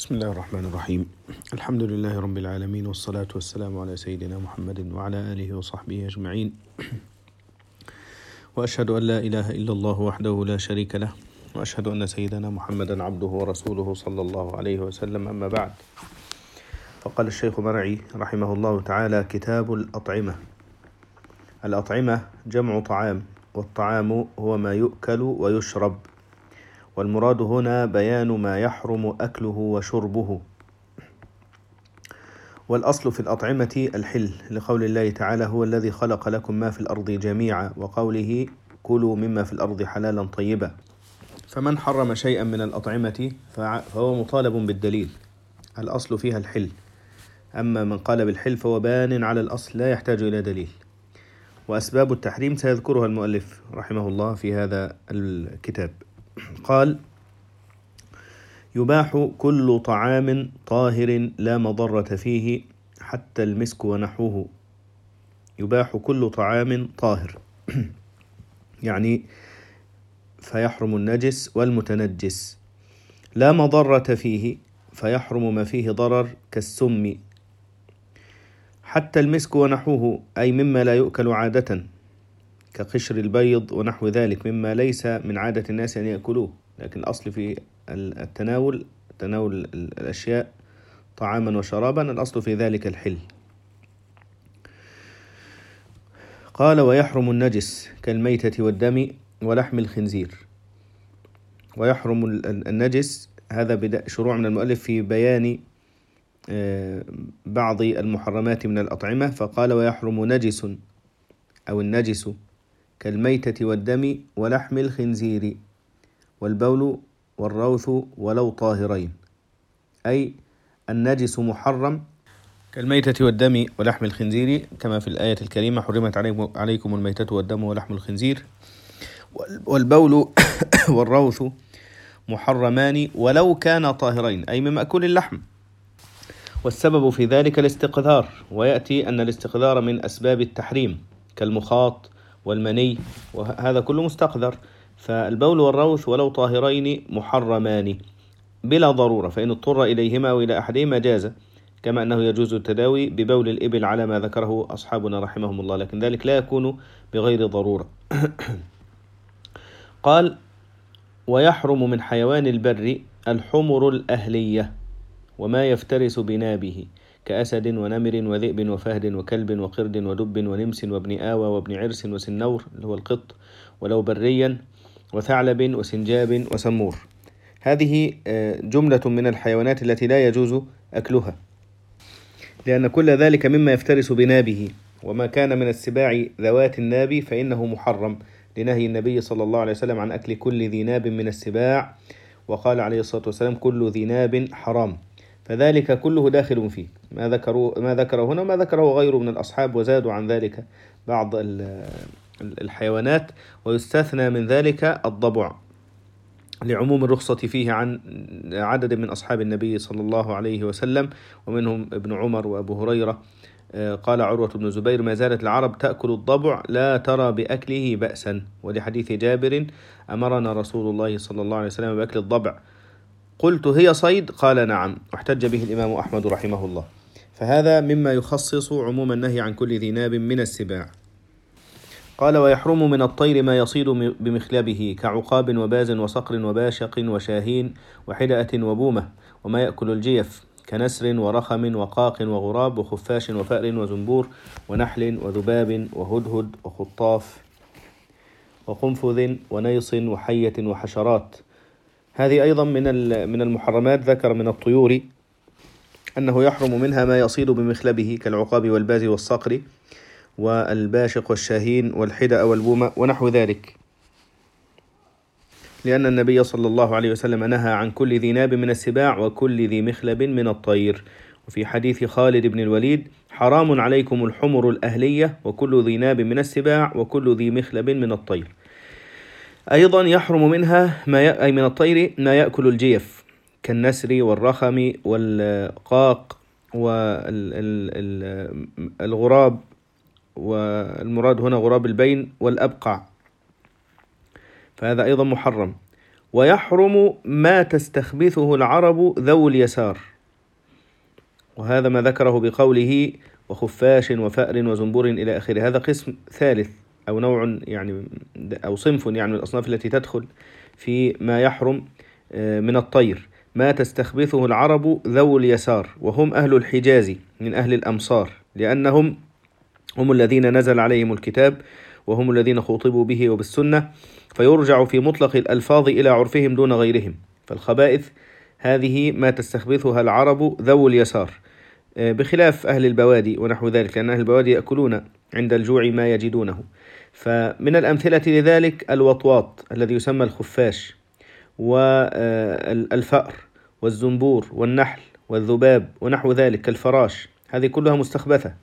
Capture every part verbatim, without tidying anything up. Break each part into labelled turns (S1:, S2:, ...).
S1: بسم الله الرحمن الرحيم. الحمد لله رب العالمين، والصلاة والسلام على سيدنا محمد وعلى آله وصحبه أجمعين، وأشهد أن لا إله إلا الله وحده لا شريك له، وأشهد أن سيدنا محمدا عبده ورسوله صلى الله عليه وسلم. أما بعد، فقال الشيخ مرعي رحمه الله تعالى: كتاب الأطعمة. الأطعمة جمع طعام، والطعام هو ما يؤكل ويشرب، والمراد هنا بيان ما يحرم أكله وشربه. والأصل في الأطعمة الحل، لقول الله تعالى: هو الذي خلق لكم ما في الأرض جميعا، وقوله: كلوا مما في الأرض حلالا طيبا. فمن حرم شيئا من الأطعمة فهو مطالب بالدليل، الأصل فيها الحل. أما من قال بالحل فهو بان على الأصل لا يحتاج إلى دليل. وأسباب التحريم سيذكرها المؤلف رحمه الله في هذا الكتاب. قال: يباح كل طعام طاهر لا مضرة فيه حتى المسك ونحوه. يباح كل طعام طاهر يعني فيحرم النجس والمتنجس، لا مضرة فيه فيحرم ما فيه ضرر كالسم، حتى المسك ونحوه أي مما لا يؤكل عادة كقشر البيض ونحو ذلك مما ليس من عادة الناس أن يأكلوه، لكن الأصل في التناول تناول الأشياء طعاما وشرابا، الأصل في ذلك الحل. قال: ويحرم النجس كالميتة والدم ولحم الخنزير. ويحرم النجس، هذا شروع من المؤلف في بيان بعض المحرمات من الأطعمة، فقال: ويحرم نجس أو النجس كالميتة والدم ولحم الخنزير والبول والروث ولو طاهرين، أي النجس محرم كالميتة والدم ولحم الخنزير، كما في الآية الكريمة: حرمت عليكم الميتة والدم ولحم الخنزير. والبول والروث محرمان ولو كان طاهرين، أي من مأكول اللحم. والسبب في ذلك الاستقذار، ويأتي أن الاستقذار من أسباب التحريم كالمخاط والمني، وهذا كله مستقذر. فالبول والروث ولو طاهرين محرمان بلا ضرورة، فإن اضطر إليهما أو إلى أحدهما جاز، كما أنه يجوز التداوي ببول الإبل على ما ذكره أصحابنا رحمهم الله، لكن ذلك لا يكون بغير ضرورة. قال: ويحرم من حيوان البر الحمر الأهلية وما يفترس بنابه كأسد ونمر وذئب وفهد وكلب وقرد ودب ونمس وابن آوى وابن عرس وسنور اللي هو القط، ولو بريا، وثعلب وسنجاب وسمور. هذه جملة من الحيوانات التي لا يجوز أكلها، لأن كل ذلك مما يفترس بنابه، وما كان من السباع ذوات الناب فإنه محرم، لنهي النبي صلى الله عليه وسلم عن أكل كل ذي ناب من السباع، وقال عليه الصلاة والسلام: كل ذي ناب حرام. فذلك كله داخل فيه، ما ذكروا ما ذكره هنا وما ذكره غيره من الأصحاب، وزادوا عن ذلك بعض الحيوانات، ويستثنى من ذلك الضبع لعموم الرخصة فيه عن عدد من أصحاب النبي صلى الله عليه وسلم، ومنهم ابن عمر وأبو هريرة. قال عروة بن زبير: ما زالت العرب تأكل الضبع لا ترى بأكله بأسا. ولحديث جابر: أمرنا رسول الله صلى الله عليه وسلم بأكل الضبع، قلت: هي صيد؟ قال: نعم. واحتج به الإمام أحمد رحمه الله. فهذا مما يخصص عموم النهي عن كل ذي ناب من السباع. قال: ويحرم من الطير ما يصيد بمخلبه كعقاب وباز وصقر وباشق وشاهين وحدأة وبومة، وما يأكل الجيف كنسر ورخم وقاق وغراب وخفاش وفأر وزنبور ونحل وذباب وهدهد وخطاف وقنفذ ونيص وحية وحشرات. هذه أيضا من من المحرمات. ذكر من الطيور أنه يحرم منها ما يصيد بمخلبه كالعقاب والباز والصقر والباشق والشاهين والحدأ والبومة ونحو ذلك، لأن النبي صلى الله عليه وسلم نهى عن كل ذي ناب من السباع وكل ذي مخلب من الطير. وفي حديث خالد بن الوليد: حرام عليكم الحمر الأهلية وكل ذي ناب من السباع وكل ذي مخلب من الطير. أيضا يحرم منها ما ي... أي من الطير ما يأكل الجيف كالنسر والرخم والقاق والغراب، والمراد هنا غراب البين والأبقع، فهذا أيضا محرم. ويحرم ما تستخبثه العرب ذو اليسار، وهذا ما ذكره بقوله وخفاش وفأر وزنبور إلى آخره. هذا قسم ثالث أو نوع يعني أو صنف يعني من الأصناف التي تدخل في ما يحرم من الطير. ما تستخبثه العرب ذو اليسار، وهم أهل الحجاز من أهل الأمصار، لأنهم هم الذين نزل عليهم الكتاب وهم الذين خوطبوا به وبالسنة، فيرجع في مطلق الألفاظ إلى عرفهم دون غيرهم. فالخبائث هذه ما تستخبثها العرب ذو اليسار، بخلاف أهل البوادي ونحو ذلك، لأن أهل البوادي يأكلون عند الجوع ما يجدونه. فمن الأمثلة لذلك الوطواط الذي يسمى الخفاش، والفأر والزنبور والنحل والذباب ونحو ذلك كالفراش، هذه كلها مستخبثة.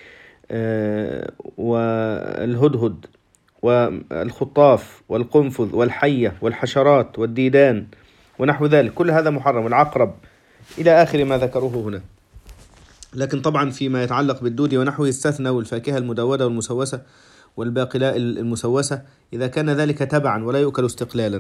S1: والهدهد والخطاف والقنفذ والحية والحشرات والديدان ونحو ذلك، كل هذا محرم، والعقرب إلى آخر ما ذكروه هنا. لكن طبعا فيما يتعلق بالدود ونحوه استثنوا الفاكهة المدودة والمسوسة والباقلاء المسوسة إذا كان ذلك تبعا ولا يؤكل استقلالا.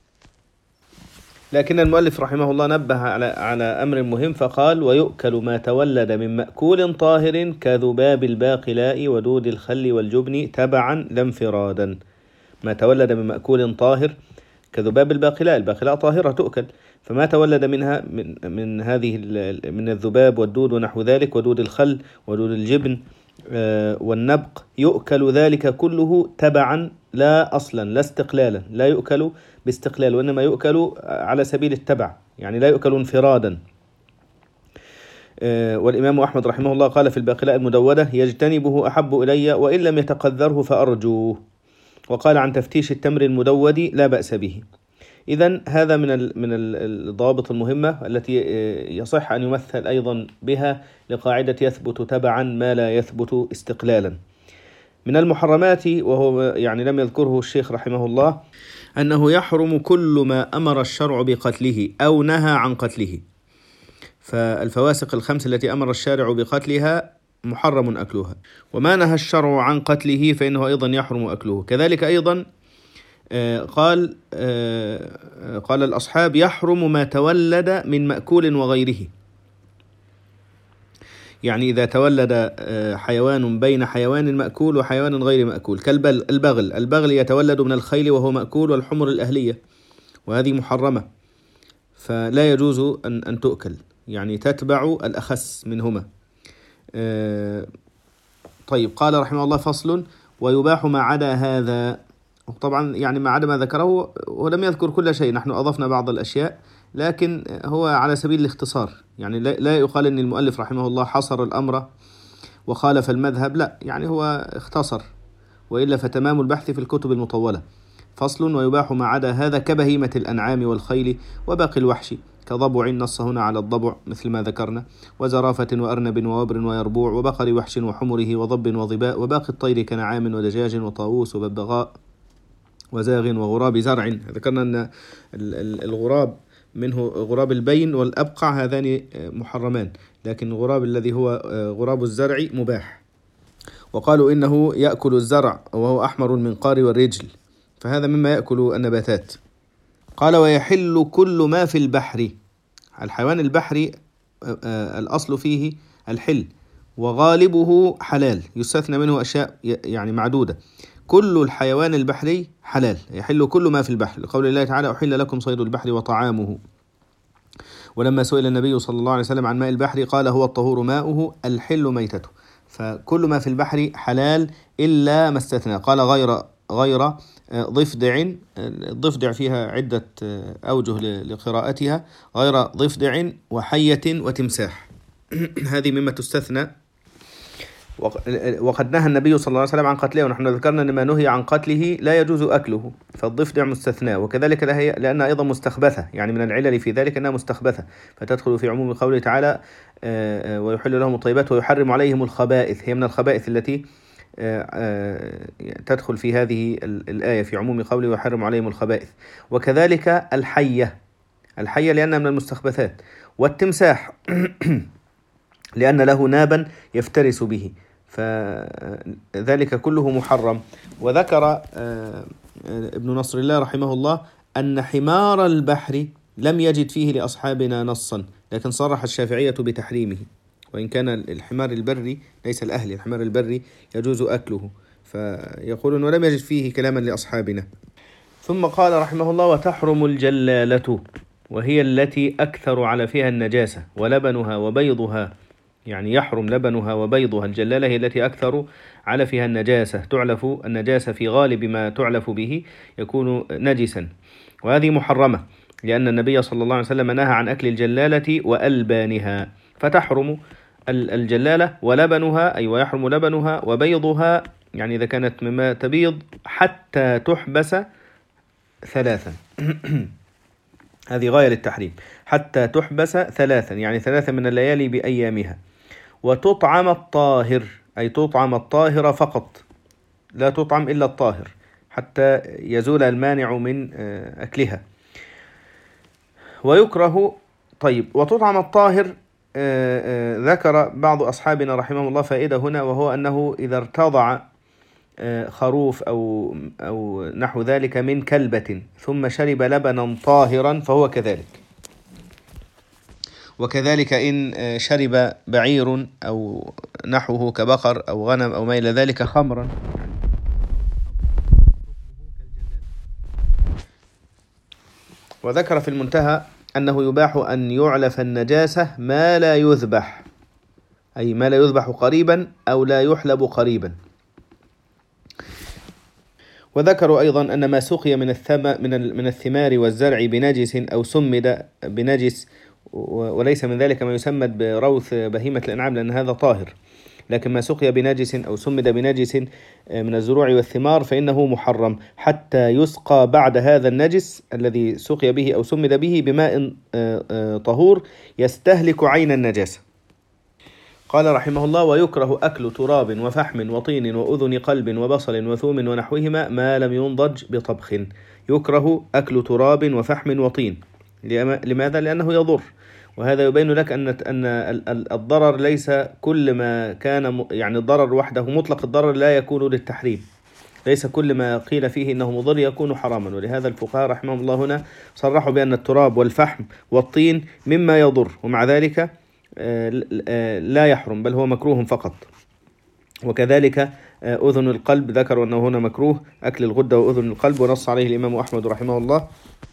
S1: لكن المؤلف رحمه الله نبه على على أمر مهم فقال ويؤكل ما تولد من مأكول طاهر كذباب الباقلاء ودود الخل والجبن تبعا لا انفرادا. ما تولد من مأكول طاهر كذباب الباقلاء، الباقلاء طاهرة تؤكل، فما تولد منها من من هذه من الذباب والدود ونحو ذلك ودود الخل ودود الجبن والنبق يؤكل ذلك كله تبعا لا أصلا لا استقلالا، لا يؤكل باستقلال، وإنما يؤكل على سبيل التبع، يعني لا يؤكل انفرادا. والإمام أحمد رحمه الله قال في الباقلاء المدودة يجتنبه أحب إلي وإن لم يتقذره فأرجوه، وقال عن تفتيش التمر المدود لا بأس به. إذن هذا من من الضوابط المهمة التي يصح أن يمثل أيضا بها لقاعدة يثبت تبعا ما لا يثبت استقلالا. من المحرمات، وهو يعني لم يذكره الشيخ رحمه الله، أنه يحرم كل ما أمر الشرع بقتله أو نهى عن قتله. فالفواسق الخمس التي أمر الشارع بقتلها محرم أكلها، وما نهى الشرع عن قتله فإنه أيضا يحرم أكله. كذلك أيضا قال قال الأصحاب يحرم ما تولد من مأكول وغيره، يعني إذا تولد حيوان بين حيوان مأكول وحيوان غير مأكول كالبغل، البغل يتولد من الخيل وهو مأكول والحمر الأهلية، وهذه محرمة فلا يجوز أن أن تؤكل، يعني تتبع الأخس منهما. طيب، قال رحمه الله فصل ويباح ما عدا هذا. طبعا يعني ما عدا ما ذكره، ولم يذكر كل شيء، نحن أضفنا بعض الأشياء لكن هو على سبيل الاختصار، يعني لا يقال أن المؤلف رحمه الله حصر الأمر وخالف المذهب، لا، يعني هو اختصر، وإلا فتمام البحث في الكتب المطولة. فصل ويباح ما عدا هذا كبهيمة الأنعام والخيل وباقي الوحش كضبع، نص هنا على الضبع مثل ما ذكرنا، وزرافة وأرنب ووبر ويربوع وبقر وحش وحمره وضب وظباء وباقي الطير كنعام ودجاج وطاووس وببغاء وزاغ وغراب زرع. ذكرنا أن الغراب منه غراب البين والأبقع هذان محرمان، لكن الغراب الذي هو غراب الزرع مباح. وقالوا إنه يأكل الزرع وهو أحمر المنقار والرجل، فهذا مما يأكل النباتات. قال ويحل كل ما في البحر. الحيوان البحري الأصل فيه الحل، وغالبه حلال، يستثنى منه أشياء يعني معدودة. كل الحيوان البحري حلال، يحل كل ما في البحر، لقول الله تعالى أحل لكم صيد البحر وطعامه. ولما سئل النبي صلى الله عليه وسلم عن ماء البحر قال هو الطهور ماؤه الحل ميتته. فكل ما في البحر حلال إلا ما استثنى، قال غير غير ضفدع. الضفدع فيها عدة أوجه لقراءتها، غير ضفدع وحية وتمساح هذه مما تستثنى. وقد نهى النبي صلى الله عليه وسلم عن قتله، ونحن ذكرنا أن ما نهي عن قتله لا يجوز أكله، فالضفدع مستثنى، وكذلك لأنها أيضا مستخبثة، يعني من العلل في ذلك أنها مستخبثة، فتدخل في عموم قوله تعالى ويحل لهم الطيبات ويحرم عليهم الخبائث، هي من الخبائث التي تدخل في هذه الآية في عموم قوله ويحرم عليهم الخبائث. وكذلك الحية، الحية لأنها من المستخبثات، والتمساح لأن له نابا يفترس به، فذلك كله محرم. وذكر ابن نصر الله رحمه الله أن حمار البحر لم يجد فيه لأصحابنا نصا، لكن صرح الشافعية بتحريمه، وإن كان الحمار البري ليس الأهلي، الحمار البري يجوز أكله، فيقولون ولم يجد فيه كلاما لأصحابنا. ثم قال رحمه الله: وتحرم الجلالة، وهي التي أكثر على فيها النجاسة، ولبنها وبيضها، يعني يحرم لبنها وبيضها. الجلالة هي التي أكثر على فيها النجاسة، تعلف النجاسة في غالب ما تعلف به يكون نجسا، وهذه محرمة، لأن النبي صلى الله عليه وسلم نهى عن أكل الجلالة وألبانها، فتحرم الجلالة ولبنها، أي ويحرم لبنها وبيضها، يعني إذا كانت مما تبيض، حتى تحبس ثلاثا هذه غاية للتحريم، حتى تحبس ثلاثا، يعني ثلاثا من الليالي بأيامها. وتطعم الطاهر، أي تطعم الطاهر فقط، لا تطعم إلا الطاهر حتى يزول المانع من أكلها. ويكره طيب وتطعم الطاهر. ذكر بعض أصحابنا رحمه الله فائدة هنا، وهو أنه إذا ارتضع خروف أو أو نحو ذلك من كلبة ثم شرب لبنا طاهرا فهو كذلك. وكذلك إن شرب بعير أو نحوه كبقر أو غنم أو ما إلى ذلك خمرا. وذكر في المنتهى أنه يباح أن يعلف النجاسة ما لا يذبح، أي ما لا يذبح قريبا أو لا يحلب قريبا. وذكروا أيضا أن ما سقي من الثم من من الثمار والزرع بنجس أو سمد بنجس، وليس من ذلك ما يسمد بروث بهيمة الأنعام لأن هذا طاهر، لكن ما سقي بنجس أو سمد بنجس من الزروع والثمار فإنه محرم، حتى يسقى بعد هذا النجس الذي سقي به أو سمد به بماء طهور يستهلك عين النجاسة. قال رحمه الله: ويكره أكل تراب وفحم وطين وأذن قلب وبصل وثوم ونحوهما ما لم ينضج بطبخ. يكره أكل تراب وفحم وطين. لماذا؟ لأنه يضر، وهذا يبين لك أن أن الضرر ليس كل ما كان، يعني الضرر وحده مطلق الضرر لا يكون للتحريم، ليس كل ما قيل فيه إنه مضر يكون حراما. ولهذا الفقهاء رحمهم الله هنا صرحوا بأن التراب والفحم والطين مما يضر، ومع ذلك لا يحرم بل هو مكروه فقط. وكذلك أذن القلب ذكروا أنه هنا مكروه أكل الغدة وأذن القلب، ونص عليه الإمام أحمد رحمه الله.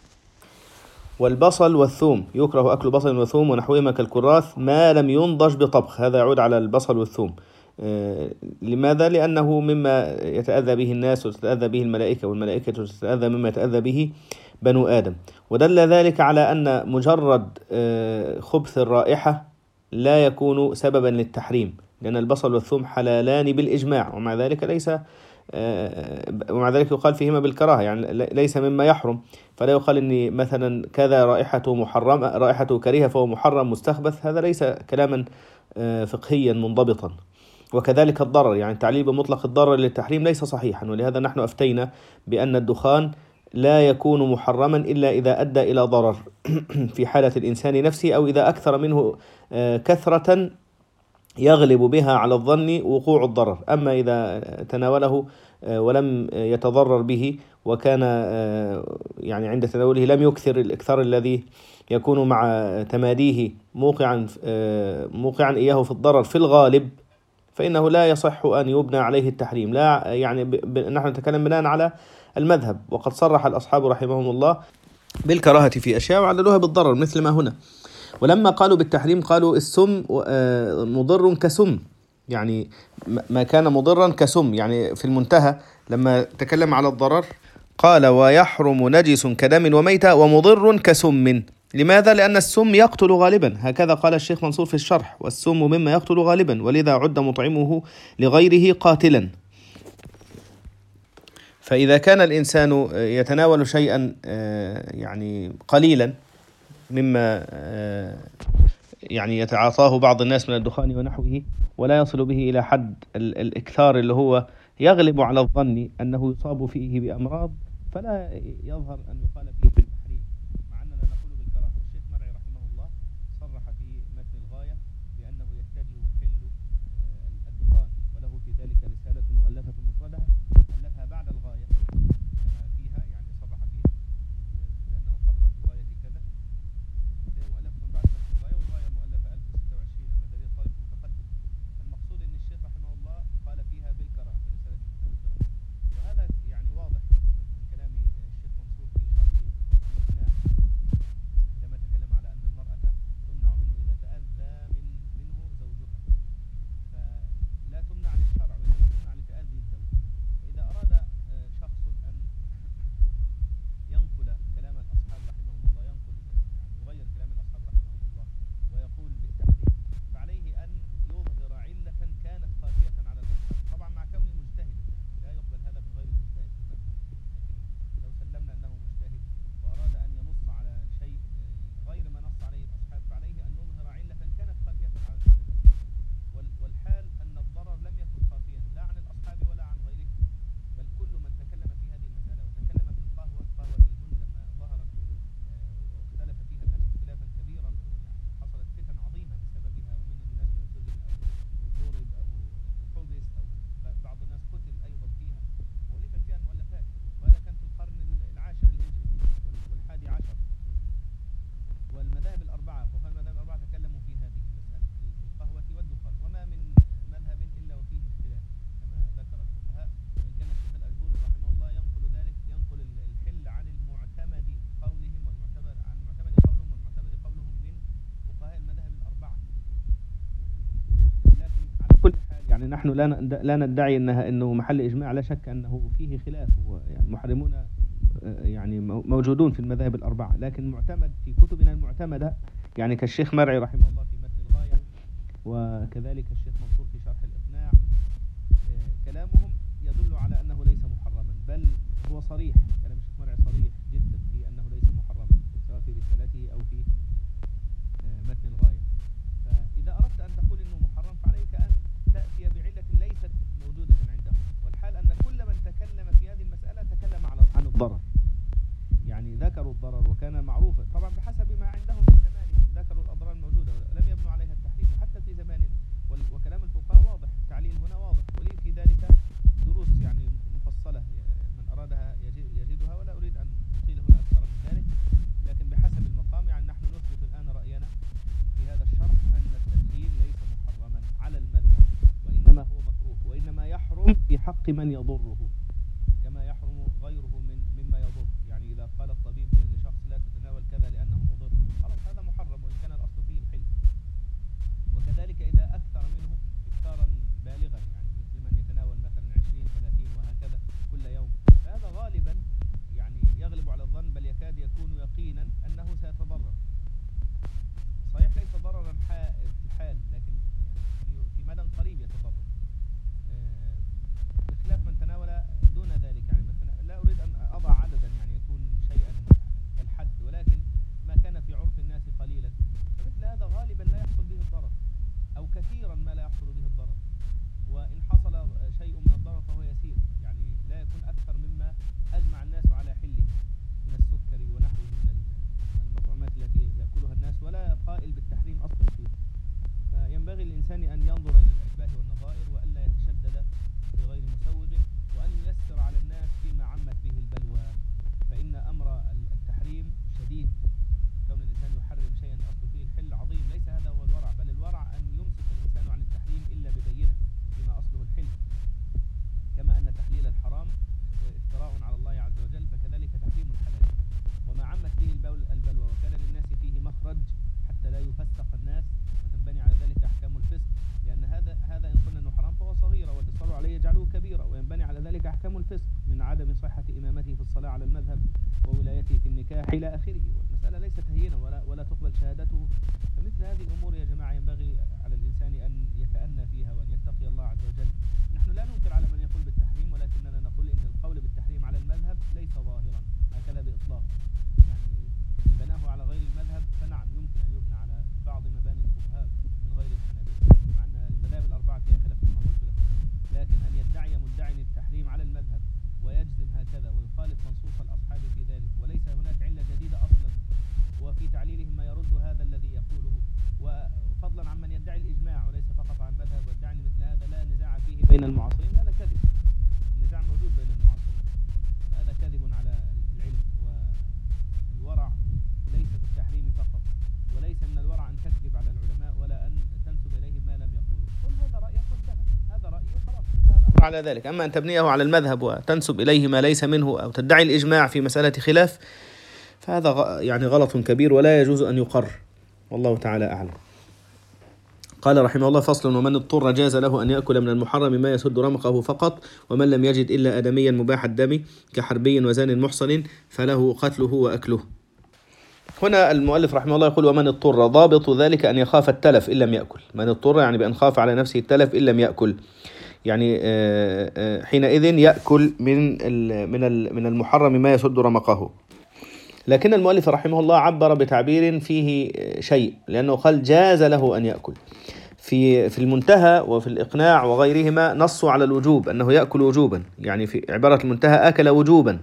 S1: والبصل والثوم يكره أكل بصل وثوم ونحوهما كالكراث ما لم ينضج بطبخ، هذا يعود على البصل والثوم. لماذا؟ لأنه مما يتأذى به الناس وتتأذى به الملائكة، والملائكة تتأذى مما يتأذى به بنو آدم. ودل ذلك على أن مجرد خبث الرائحة لا يكون سببا للتحريم، لأن البصل والثوم حلالان بالإجماع، ومع ذلك ليس ومع ذلك يقال فيهما بالكراهة، يعني ليس مما يحرم. فلا يقال إني مثلا كذا رائحته محرمة رائحته كريهة فهو محرم مستخبث، هذا ليس كلاما فقهيا منضبطا. وكذلك الضرر، يعني تعليل بمطلق الضرر للتحريم ليس صحيحا، ولهذا نحن أفتينا بأن الدخان لا يكون محرما إلا إذا أدى إلى ضرر في حالة الإنسان نفسه، أو إذا أكثر منه كثرة يغلب بها على الظن وقوع الضرر. أما إذا تناوله ولم يتضرر به وكان يعني عند تناوله لم يكثر الإكثار الذي يكون مع تماديه موقعا موقعا إياه في الضرر في الغالب، فإنه لا يصح أن يبنى عليه التحريم. لا يعني ب... نحن نتكلم بناء على المذهب، وقد صرح الأصحاب رحمهم الله بالكراهة في أشياء وعللوها بالضرر مثل ما هنا. ولما قالوا بالتحريم قالوا السم مضر كسم، يعني ما كان مضرا كسم. يعني في المنتهى لما تكلم على الضرر قال: ويحرم نجس كدم وميتة ومضر كسم. لماذا؟ لأن السم يقتل غالبا، هكذا قال الشيخ منصور في الشرح: والسم مما يقتل غالبا، ولذا عد مطعمه لغيره قاتلا. فإذا كان الإنسان يتناول شيئا يعني قليلا مما يعني يتعاطاه بعض الناس من الدخان ونحوه، ولا يصل به إلى حد الإكثار اللي هو يغلب على الظن أنه يصاب فيه بأمراض، فلا يظهر أن يقال فيه بالتحريم، مع أننا نقول بالكراهة. والشيخ مرعي رحمه الله صرح في متن الغاية بأنه يحتاج حل الدخان، وله في ذلك رسالة مؤلفة مفردة ألفها بعد الغاية فيها، يعني صرح فيها ونحن لا لا ندعي انها انه محل اجماع، لا شك انه فيه خلاف، يعني المحرمون يعني موجودون في المذاهب الاربعه، لكن معتمد في كتبنا المعتمده يعني كالشيخ مرعي رحمه الله في متن الغايه، وكذلك الشيخ منصور في شرح الاقناع، كلامهم يدل على انه ليس محرما، بل هو صريح، كلام الشيخ مرعي صريح جدا في انه ليس محرما سواء في رسالته او في متن الغايه. فاذا اردت ان تقول انه محرم فعليك ان تاتي بعله ليست موجوده عندهم، والحال ان كل من تكلم في هذه المساله تكلم عن الضرر، يعني ذكروا الضرر وكان معروفا طبعا بحسب ما عندهم في زمانه، ذكروا الاضرار الموجوده ولم يبنوا عليها التحريم، وحتى في زماننا وكلام الفقهاء واضح، التعليل هنا واضح، ولي في ذلك دروس يعني مفصله من ارادها يجدها، ولا اريد ان اطيل هنا اكثر من ذلك، لكن بحسب المقام يعني نحن نثبت الان راينا في هذا الشرح ان التدخين ليس محرما على المذهب، وانما هو مكروه، وانما يحرم في حق من يضره كما يحرم غيره من مما يضر، يعني اذا قال الطبيب لشخص لا تتناول كذا لانه مضر، خلاص هذا محرم وان كان الاصل فيه الحل. وكذلك اذا اكثر منه اكثارا بالغا، يعني مثل من يتناول مثلا عشرين ثلاثين وهكذا كل يوم، فهذا غالبا يعني يغلب على الظن، بل يكاد يكون يقينا انه سيتضرر، صحيح ليس ضررا في الحال، لكن يعني في مدى قريب يتضرر، بخلاف من تناول دون ذلك، يعني مثلا لا اريد ان اضع عددا يعني يكون شيئا كالحد، ولكن ما كان في عرف الناس قليلا، فمثل هذا غالبا لا يحصل به الضرر، او كثيرا ما لا يحصل به الضرر، وان حصل شيء من الضرر فهو يسير، يعني لا يكون اكثر مما اجمع الناس على حله من السكر ونحوه من المطعومات التي ياكلها الناس، ولا قائل بالتحريم اصلا فيه. فينبغي الانسان ان ينظر الى الاشباه والنظائر، والا يتشدد بغير مسوغ، وان ييسر على الناس فيما عمت به البلوى، فان امر التحريم شديد، كون الانسان يحرم شيئا اصل فيه الحل عظيم، ليس هذا هو الورع، بل الورع ان يمسك الانسان عن التحريم الا ببينه فيما اصله الحل، كما ان تحليل الحرام افتراء على الله عز وجل، فكذلك تحريم الحلال، وما عمت به البلوى وكان للناس فيه مخرج حتى لا يفسق الناس وتنبني على ذلك احكام الفسق، لان هذا هذا ان قلنا انه حرام فهو صغيره، والاصرار عليه يجعله كبيره، وينبني على ذلك احكام الفسق من عدم صحه امامته في الصلاه على المذهب وولايته في النكاح الى اخره، والمساله ليست هينه ولا ولا تقبل شهادته. فمثل هذه الامور يا جماعه ينبغي على الانسان ان يتأنى فيها وان يتقي الله عز وجل. نحن لا ننكر على من يقول بالتحريم، ولكننا نقول ان القول بالتحريم على المذهب ليس ظاهرا هكذا باطلاق، يعني بناه على غير المذهب فنعم يمكن ان يبنى على بعض مباني الفقهاء من غير الحنابلة، مع ان المذاهب الاربعه فيها خلاف كما قلت لكم، لكن ان يدعي مدعي التحريم على المذهب ويجزم هكذا ويخالف منصوص الاصحاب في ذلك، وليس هناك عله جديده اصلا، وفي تعليلهم ما يرد هذا الذي يقوله، وفضلا عن من يدعي الاجماع وليس فقط عن مذهب، ويدعي مثل هذا لا نزاع فيه بين المعاصرين، هذا كذب، النزاع موجود بين المعاصرين، هذا كذب على العلم. والورع ليس في التحريم فقط، وليس من الورع ان تكذب على العلماء ولا ان تنسب اليهم ما لم يقولوا، قل هذا رايك وانتهى، هذا رايي وخلاص انتهى الامر على ذلك. اما ان تبنيه على المذهب وتنسب اليه ما ليس منه او تدعي الاجماع في مساله خلاف، فهذا يعني غلط كبير ولا يجوز ان يقر، والله تعالى اعلم. قال رحمه الله: فصل: ومن اضطر جاز له أن يأكل من المحرم ما يسد رمقه فقط، ومن لم يجد إلا آدميا مباح الدم كحربي وزان محصن فله قتله وأكله. هنا المؤلف رحمه الله يقول: ومن اضطر، ضابط ذلك أن يخاف التلف إن لم يأكل. من اضطر يعني بأن خاف على نفسه التلف إن لم يأكل، يعني حينئذ يأكل من من من المحرم ما يسد رمقه. لكن المؤلف رحمه الله عبر بتعبير فيه شيء، لأنه قال جاز له أن يأكل. في في المنتهى وفي الإقناع وغيرهما نصوا على الوجوب، أنه يأكل وجوبا، يعني في عبارة المنتهى أكل وجوبا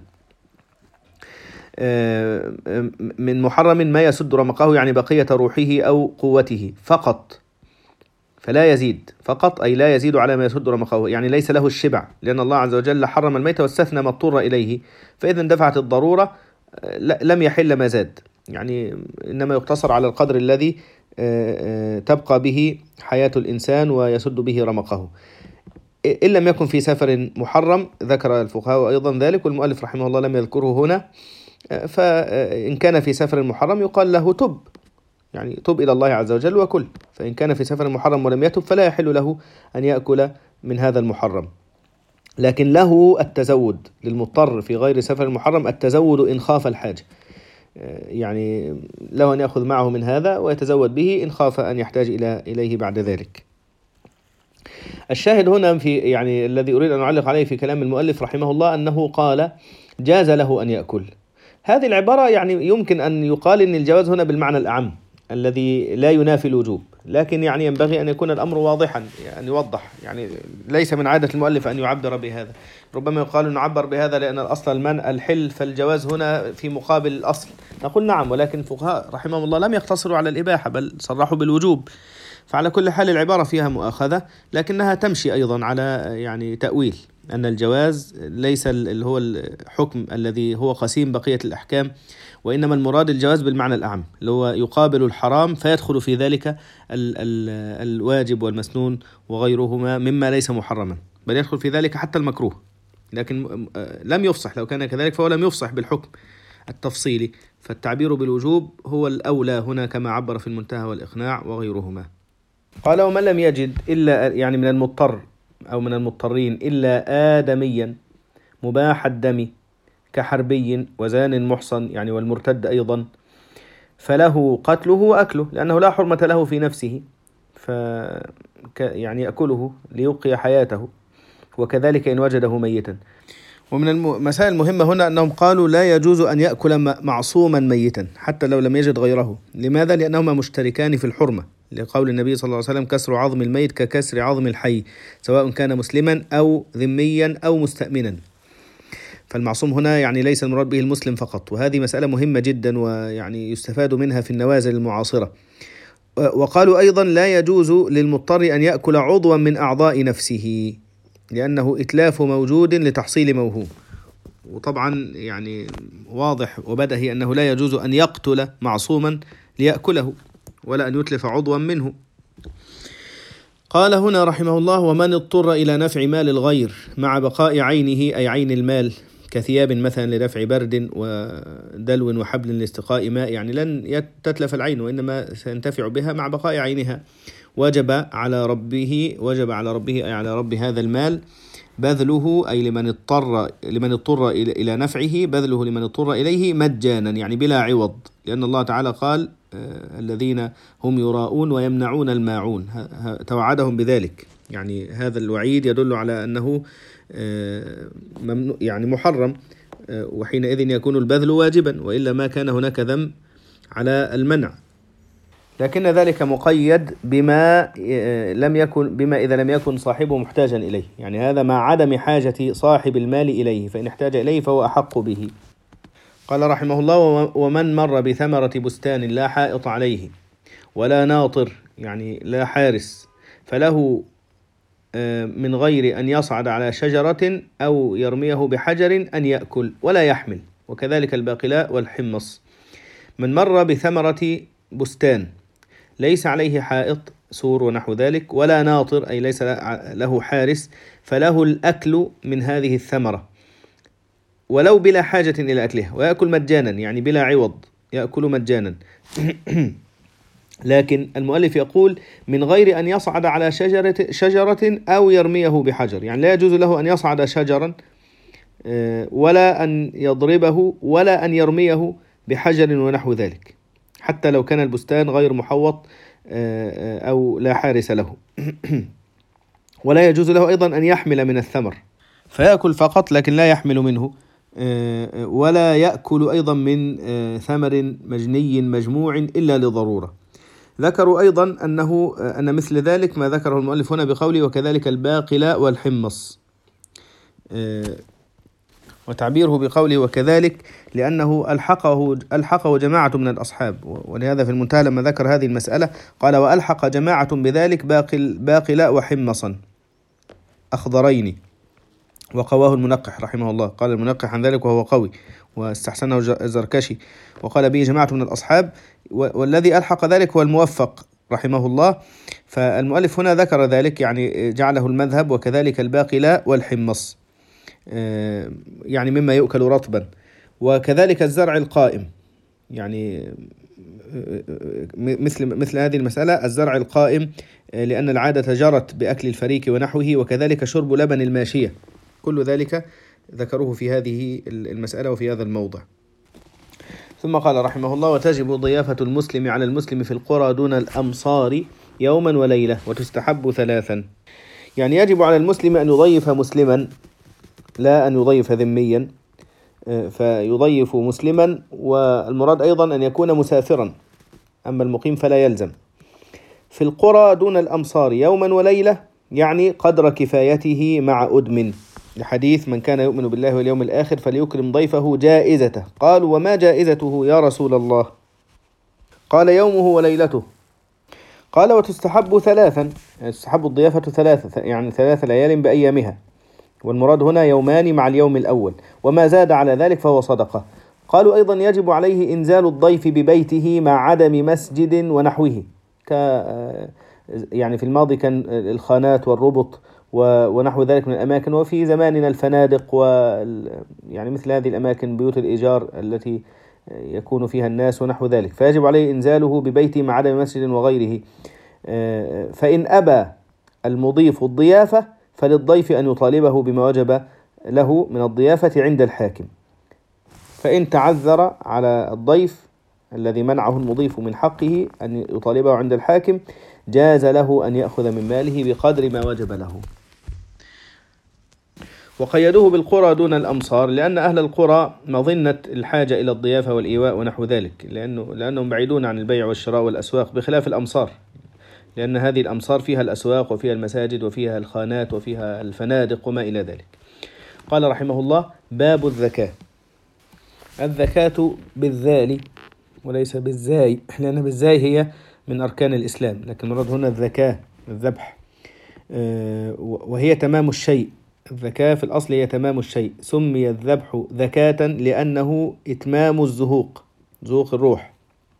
S1: من محرم ما يسد رمقه، يعني بقية روحه أو قوته فقط، فلا يزيد، فقط أي لا يزيد على ما يسد رمقه، يعني ليس له الشبع، لأن الله عز وجل حرم الميت واستثنى ما اضطر إليه، فإذا اندفعت الضرورة لم يحل ما زاد، يعني إنما يقتصر على القدر الذي تبقى به حياة الإنسان ويسد به رمقه. إن لم يكن في سفر محرم، ذكر الفقهاء أيضا ذلك، والمؤلف رحمه الله لم يذكره هنا، فإن كان في سفر محرم يقال له تب، يعني تب إلى الله عز وجل وكل. فإن كان في سفر محرم ولم يتب فلا يحل له أن يأكل من هذا المحرم، لكن له التزود للمضطر في غير سفر المحرم التزود إن خاف الحاجة، يعني له أن يأخذ معه من هذا ويتزود به إن خاف أن يحتاج إلى إليه بعد ذلك. الشاهد هنا في يعني الذي أريد أن أعلق عليه في كلام المؤلف رحمه الله أنه قال جاز له أن يأكل. هذه العبارة يعني يمكن أن يقال أن الجواز هنا بالمعنى الأعم الذي لا ينافي الوجوب، لكن يعني ينبغي أن يكون الأمر واضحا، يعني يوضح، يعني ليس من عادة المؤلف أن يعبر بهذا. ربما يقال أن نعبر بهذا لأن الأصل المنع الحل، فالجواز هنا في مقابل الأصل. نقول نعم، ولكن الفقهاء رحمهم الله لم يقتصروا على الإباحة بل صرحوا بالوجوب. فعلى كل حال العبارة فيها مؤاخذة، لكنها تمشي أيضا على يعني تأويل أن الجواز ليس اللي هو الحكم الذي هو قسيم بقية الأحكام، وإنما المراد الجواز بالمعنى الأعم اللي هو يقابل الحرام، فيدخل في ذلك ال ال الواجب والمسنون وغيرهما مما ليس محرما، بل يدخل في ذلك حتى المكروه. لكن لم يفصح، لو كان كذلك فهو لم يفصح بالحكم التفصيلي، فالتعبير بالوجوب هو الأولى هنا كما عبر في المنتهى والإقناع وغيرهما. قال ومن لم يجد إلا يعني من المضطر أو من المضطرين إلا آدميا مباح الدم كحربي وزان محصن يعني والمرتد أيضا، فله قتله وأكله لأنه لا حرمة له في نفسه، ف يعني يأكله ليبقي حياته، وكذلك إن وجده ميتا. ومن المسائل المهمة هنا أنهم قالوا لا يجوز أن يأكل معصوما ميتا حتى لو لم يجد غيره. لماذا؟ لأنهما مشتركان في الحرمة، لقول النبي صلى الله عليه وسلم كسر عظم الميت ككسر عظم الحي سواء كان مسلما أو ذميا أو مستأمنا. فالمعصوم هنا يعني ليس المراد به المسلم فقط، وهذه مسألة مهمة جدا ويعني يستفاد منها في النوازل المعاصرة. وقالوا أيضا لا يجوز للمضطر أن يأكل عضوا من أعضاء نفسه لأنه إتلاف موجود لتحصيل موهوم. وطبعا يعني واضح وبدهي أنه لا يجوز أن يقتل معصوما ليأكله ولا أن يتلف عضوا منه. قال هنا رحمه الله ومن اضطر إلى نفع مال الغير مع بقاء عينه أي عين المال كثياب مثلا لدفع برد ودلو وحبل لاستقاء ماء، يعني لن تتلف العين وإنما سينتفع بها مع بقاء عينها، وجب على ربه وجب على ربه أي على رب هذا المال بذله أي لمن اضطر لمن اضطر إلى نفعه بذله لمن اضطر إليه مجانا يعني بلا عوض، لأن الله تعالى قال آه الذين هم يراءون ويمنعون الماعون، توعدهم بذلك. يعني هذا الوعيد يدل على أنه آه ممنوع يعني محرم، آه وحينئذ يكون البذل واجبا، وإلا ما كان هناك ذم على المنع. لكن ذلك مقيد بما لم يكن بما إذا لم يكن صاحبه محتاجا إليه، يعني هذا مع عدم حاجة صاحب المال إليه، فإن احتاج إليه فهو أحق به. قال رحمه الله ومن مر بثمرة بستان لا حائط عليه ولا ناطر يعني لا حارس، فله من غير أن يصعد على شجرة أو يرميه بحجر أن يأكل ولا يحمل، وكذلك الباقلاء والحمص. من مر بثمرة بستان ليس عليه حائط سور ونحو ذلك ولا ناطر أي ليس له حارس، فله الأكل من هذه الثمرة ولو بلا حاجة إلى أكلها، ويأكل مجانا يعني بلا عوض، يأكل مجانا. لكن المؤلف يقول من غير أن يصعد على شجرة, شجرة أو يرميه بحجر، يعني لا يجوز له أن يصعد شجرا ولا أن يضربه ولا أن يرميه بحجر ونحو ذلك، حتى لو كان البستان غير محوط أو لا حارس له. ولا يجوز له أيضا أن يحمل من الثمر فيأكل فقط لكن لا يحمل منه، ولا يأكل أيضا من ثمر مجني مجموع إلا لضرورة. ذكروا أيضا أنه أن مثل ذلك ما ذكره المؤلف هنا بقوله وكذلك الباقلاء والحمص، وتعبيره بقوله وكذلك لأنه ألحقه ألحقه جماعة من الأصحاب، ولهذا في المنتهى لما ذكر هذه المسألة قال وألحق جماعة بذلك باقل باقلاء وحمصا أخضرين، وقواه المنقح رحمه الله. قال المنقح عن ذلك وهو قوي واستحسنه الزركشي، وقال به جماعة من الأصحاب، والذي ألحق ذلك هو الموفق رحمه الله. فالمؤلف هنا ذكر ذلك يعني جعله المذهب وكذلك الباقلاء والحمص يعني مما يؤكل رطبا، وكذلك الزرع القائم يعني مثل مثل هذه المسألة الزرع القائم لأن العادة جرت بأكل الفريك ونحوه، وكذلك شرب لبن الماشية، كل ذلك ذكروه في هذه المسألة وفي هذا الموضع. ثم قال رحمه الله: وتجب ضيافة المسلم على المسلم في القرى دون الأمصار يوما وليلة، وتستحب ثلاثا. يعني يجب على المسلم أن يضيف مسلما، لا أن يضيف ذميا، فيضيف مسلما، والمراد أيضا أن يكون مسافرا، أما المقيم فلا يلزم. في القرى دون الأمصار يوما وليلة يعني قدر كفايته مع أدم، لحديث: من كان يؤمن بالله واليوم الآخر فليكرم ضيفه جائزته. قالوا: وما جائزته يا رسول الله؟ قال: يومه وليلته. قال: وتستحب ثلاثا، يعني تستحب الضيافة ثلاثة، يعني ثلاث ليال بأيامها، والمراد هنا يومان مع اليوم الأول، وما زاد على ذلك فهو صدقة. قالوا: أيضا يجب عليه إنزال الضيف ببيته مع عدم مسجد ونحوه، ك يعني في الماضي كان الخانات والربط ونحو ذلك من الأماكن، وفي زماننا الفنادق و يعني مثل هذه الأماكن، بيوت الإيجار التي يكون فيها الناس ونحو ذلك، فيجب عليه إنزاله ببيته مع عدم مسجد وغيره. فإن أبى المضيف الضيافة فللضيف أن يطالبه بما وجب له من الضيافة عند الحاكم. فإن تعذر على الضيف الذي منعه المضيف من حقه أن يطالبه عند الحاكم، جاز له أن يأخذ من ماله بقدر ما وجب له. وقيدوه بالقرى دون الأمصار لأن أهل القرى مظنة الحاجة إلى الضيافة والإيواء ونحو ذلك، لأنه لأنهم بعيدون عن البيع والشراء والأسواق، بخلاف الأمصار، لأن هذه الأمصار فيها الأسواق وفيها المساجد وفيها الخانات وفيها الفنادق وما إلى ذلك. قال رحمه الله: باب الزكاة. الزكاة بالذال وليس بالزاي، لأن بالزاي هي من أركان الإسلام، لكن المراد هنا الزكاة، الذبح، وهي تمام الشيء. الزكاة في الأصل هي تمام الشيء، سمي الذبح زكاة لأنه إتمام الزهوق، زهوق الروح،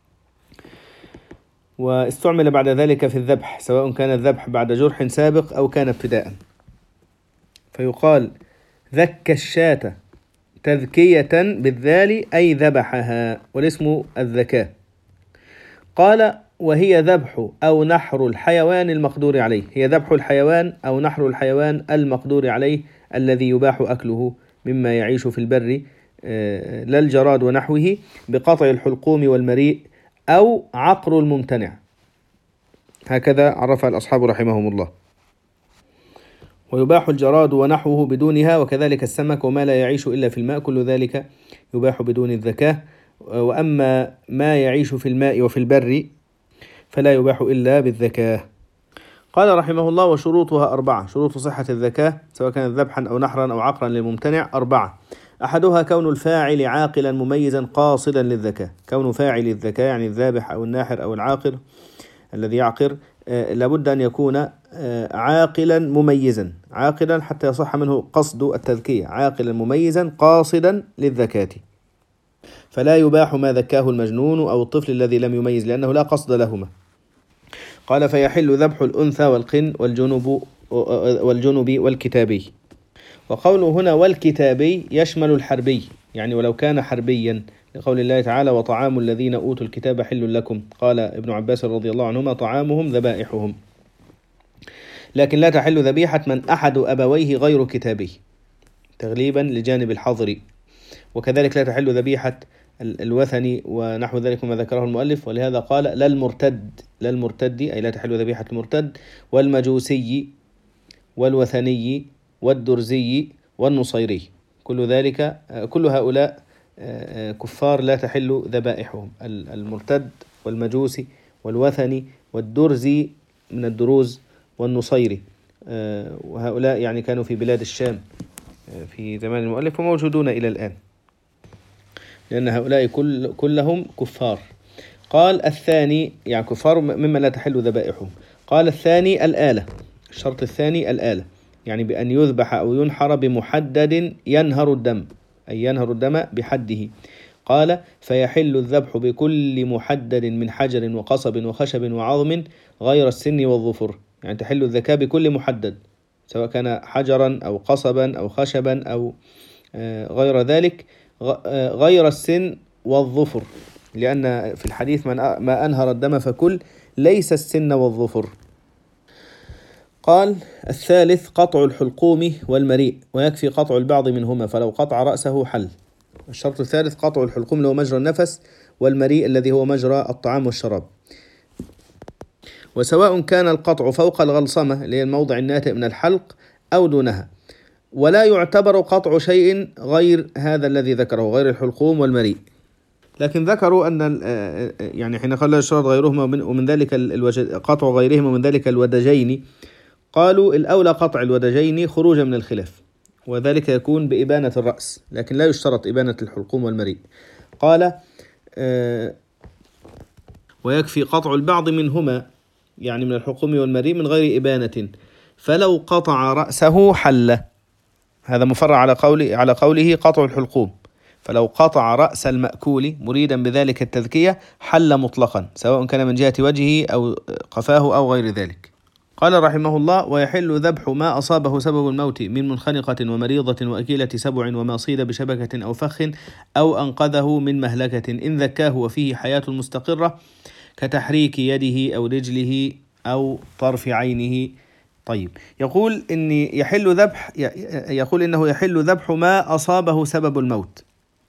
S1: واستعمل بعد ذلك في الذبح، سواء كان الذبح بعد جرح سابق أو كان ابتداء، فيقال: ذك الشاة تذكية بالذال أي ذبحها، والاسم الذكاة. قال: وهي ذبح أو نحر الحيوان المقدور عليه، هي ذبح الحيوان أو نحر الحيوان المقدور عليه الذي يباح أكله مما يعيش في البر، لا الجراد ونحوه، بقطع الحلقوم والمريء أو عقر الممتنع. هكذا عرفها الأصحاب رحمهم الله. ويباح الجراد ونحوه بدونها، وكذلك السمك وما لا يعيش إلا في الماء، كل ذلك يباح بدون الزكاة. وأما ما يعيش في الماء وفي البر فلا يباح إلا بالزكاة. قال رحمه الله: وشروطها أربعة. شروط صحة الزكاة سواء كانت ذبحا أو نحرا أو عقرا للممتنع أربعة. أحدها كون الفاعل عاقلا مميزا قاصدا للزكاة. كون فاعل الزكاة يعني الذابح أو الناحر أو العاقر الذي يعقر آه لابد أن يكون آه عاقلا مميزا، عاقلا حتى يصح منه قصد التذكية، عاقلا مميزا قاصدا للزكاة، فلا يباح ما ذكاه المجنون أو الطفل الذي لم يميز، لأنه لا قصد لهما. قال: فيحل ذبح الأنثى والقن والجنب والجنب والكتابي. وقوله هنا والكتابي يشمل الحربي، يعني ولو كان حربيا، لقول الله تعالى: وطعام الذين أوتوا الكتاب حل لكم. قال ابن عباس رضي الله عنهما: طعامهم ذبائحهم. لكن لا تحل ذبيحة من أحد أبويه غير كتابي، تغليبا لجانب الحظر. وكذلك لا تحل ذبيحة الوثني ونحو ذلك ما ذكره المؤلف، ولهذا قال: لا المرتد، لا المرتد أي لا تحل ذبيحة المرتد، والمجوسي والوثني والدرزي والنصيري، كل ذلك كل هؤلاء كفار لا تحل ذبائحهم. المرتد والمجوسي والوثني والدرزي من الدروز والنصيري، وهؤلاء يعني كانوا في بلاد الشام في زمان المؤلف وموجودون إلى الآن، لأن هؤلاء كل كلهم كفار. قال: الثاني يعني كفار مما لا تحل ذبائحهم. قال: الثاني الآلة، الشرط الثاني الآلة، يعني بأن يذبح أو ينحر بمحدد ينهر الدم، أي ينهر الدم بحده. قال: فيحل الذبح بكل محدد من حجر وقصب وخشب وعظم غير السن والظفر، يعني تحل الزكاة بكل محدد، سواء كان حجرا أو قصبا أو خشبا أو غير ذلك، غير السن والظفر، لأن في الحديث من ما أنهر الدم فكل، ليس السن والظفر. قال الثالث قطع الحلقوم والمريء، ويكفي قطع البعض منهما، فلو قطع رأسه حل. الشرط الثالث قطع الحلقوم اللي هو مجرى النفس، والمريء الذي هو مجرى الطعام والشراب. وسواء كان القطع فوق الغلصمة اللي هي الموضع الناتئ من الحلق أو دونها، ولا يعتبر قطع شيء غير هذا الذي ذكره، غير الحلقوم والمريء. لكن ذكروا أن يعني حين قال لا يشترط غيرهما ومن ذلك قطع غيرهما ومن ذلك الودجين، قالوا الأولى قطع الودجين خروجا من الخلاف، وذلك يكون بإبانة الرأس، لكن لا يشترط إبانة الحلقوم والمريء. قال آه ويكفي قطع البعض منهما، يعني من الحلقوم والمريء من غير إبانة، فلو قطع رأسه حل. هذا مفرع على قول على قوله قطع الحلقوم، فلو قطع رأس المأكول مريدا بذلك التذكية حل مطلقا، سواء كان من جهة وجهه أو قفاه أو غير ذلك. قال رحمه الله ويحل ذبح ما أصابه سبب الموت من منخنقة ومريضة وأكيلة سبع وما صيد بشبكة أو فخ أو أنقذه من مهلكة إن ذكاه وفيه حياة مستقرة، كتحريك يده أو رجله أو طرف عينه. طيب، يقول إن يحل ذبح يقول إنه يحل ذبح ما أصابه سبب الموت،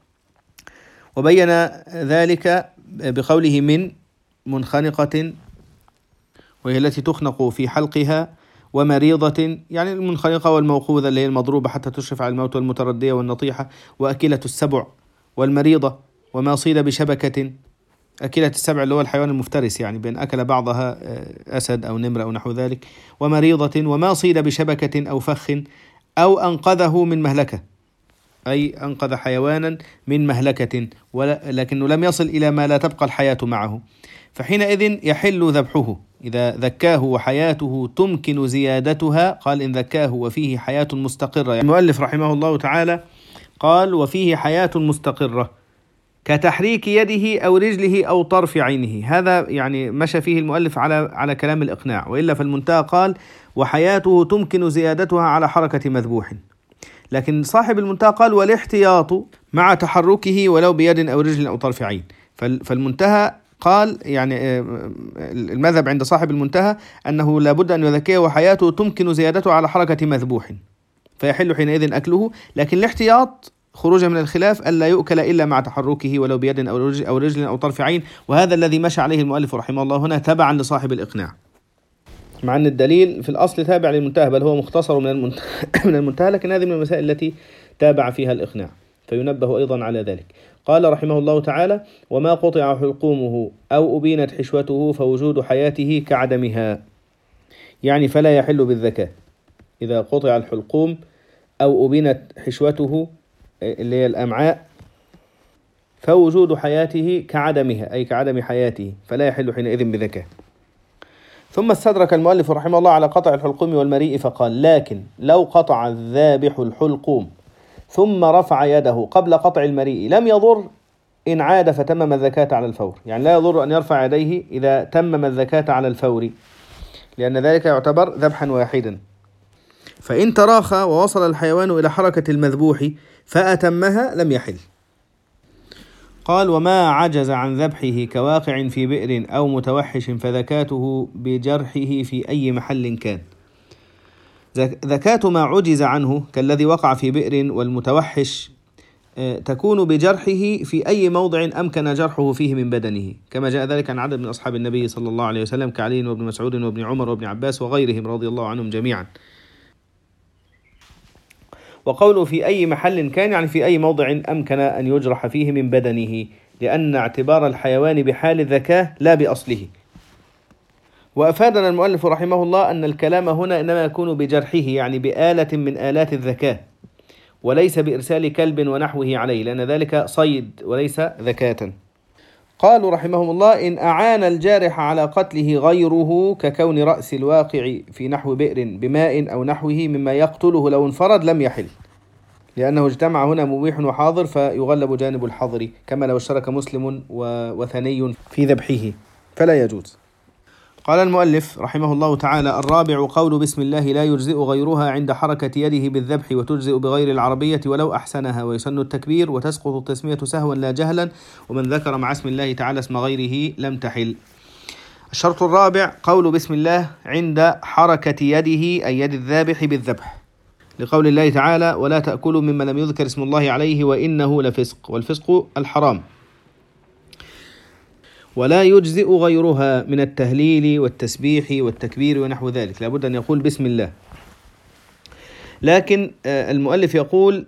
S1: وبين ذلك بقوله من منخنقة، وهي التي تخنق في حلقها، ومريضة يعني المنخنقة والموقوذة اللي هي المضروبة حتى تشرف على الموت، والمتردية والنطيحة، وأكلة السبع والمريضة، وما صيد بشبكة. أكلة السبع اللي هو الحيوان المفترس، يعني بأن أكل بعضها أسد أو نمر أو نحو ذلك. ومريضة وما صيد بشبكة أو فخ أو أنقذه من مهلكة، أي أنقذ حيوانا من مهلكة ولكنه لم يصل إلى ما لا تبقى الحياة معه، فحينئذ يحل ذبحه إذا ذكاه وحياته تمكن زيادتها. قال إن ذكاه وفيه حياة مستقرة، يعني المؤلف رحمه الله تعالى قال وفيه حياة مستقرة، كتحريك يده أو رجله أو طرف عينه. هذا يعني مشى فيه المؤلف على على كلام الإقناع، وإلا في المنتهى قال وحياته تمكن زيادتها على حركة مذبوح، لكن صاحب المنتهى قال والاحتياط مع تحركه ولو بيد أو رجل أو طرف عين. فالمنتهى قال يعني المذهب عند صاحب المنتهى أنه لابد أن يذكيه وحياته تمكن زيادته على حركة مذبوح، فيحل حينئذ أكله، لكن الاحتياط خروجا من الخلاف ألا يؤكل إلا مع تحركه ولو بيد أو رجل أو رجل أو طرف عين، وهذا الذي مشى عليه المؤلف رحمه الله هنا تبعا لصاحب الإقناع، مع أن الدليل في الأصل تابع للمنتهى، بل هو مختصر من المنتهى, من المنتهى لكن هذه من المسائل التي تابع فيها الإقناع، فينبه أيضا على ذلك. قال رحمه الله تعالى وما قطع حلقومه أو أبينت حشوته فوجود حياته كعدمها، يعني فلا يحل بالذكاة إذا قطع الحلقوم أو أبينت حشوته اللي هي الأمعاء، فوجود حياته كعدمها أي كعدم حياته، فلا يحل حينئذ بذكاة. ثم استدرك المؤلف رحمه الله على قطع الحلقوم والمريء فقال لكن لو قطع الذابح الحلقوم ثم رفع يده قبل قطع المريء لم يضر إن عاد فتمم الزكاة على الفور، يعني لا يضر أن يرفع يديه إذا تمم الزكاة على الفور، لأن ذلك يعتبر ذبحا واحدا. فإن تراخى ووصل الحيوان إلى حركة المذبوح فأتمها لم يحل. قال وما عجز عن ذبحه كواقع في بئر أو متوحش فذكاته بجرحه في أي محل كان. ذكاة ما عجز عنه كالذي وقع في بئر والمتوحش تكون بجرحه في أي موضع أمكن جرحه فيه من بدنه، كما جاء ذلك عن عدد من أصحاب النبي صلى الله عليه وسلم كعلي وابن مسعود وابن عمر وابن عباس وغيرهم رضي الله عنهم جميعا. وقوله في أي محل كان يعني في أي موضع أمكن أن يجرح فيه من بدنه، لأن اعتبار الحيوان بحال الذكاة لا بأصله. وأفادنا المؤلف رحمه الله أن الكلام هنا إنما يكون بجرحه، يعني بآلة من آلات الذكاة، وليس بإرسال كلب ونحوه عليه، لأن ذلك صيد وليس ذكاة. قالوا رحمهم الله إن أعان الجارح على قتله غيره ككون رأس الواقع في نحو بئر بماء أو نحوه مما يقتله لو انفرد لم يحل، لأنه اجتمع هنا مبيح وحاضر فيغلب جانب الحظر، كما لو اشترك مسلم وثني في ذبحه فلا يجوز. قال المؤلف رحمه الله تعالى: الرابع قول بسم الله لا يجزئ غيرها عند حركة يده بالذبح، وتجزئ بغير العربية ولو أحسنها، ويسن التكبير، وتسقط التسمية سهوا لا جهلا، ومن ذكر مع اسم الله تعالى اسم غيره لم تحل. الشرط الرابع قول بسم الله عند حركة يده أي يد الذابح بالذبح، لقول الله تعالى: ولا تأكلوا مما لم يذكر اسم الله عليه وإنه لفسق، والفسق الحرام. ولا يجزئ غيرها من التهليل والتسبيح والتكبير ونحو ذلك، لابد أن يقول بسم الله. لكن المؤلف يقول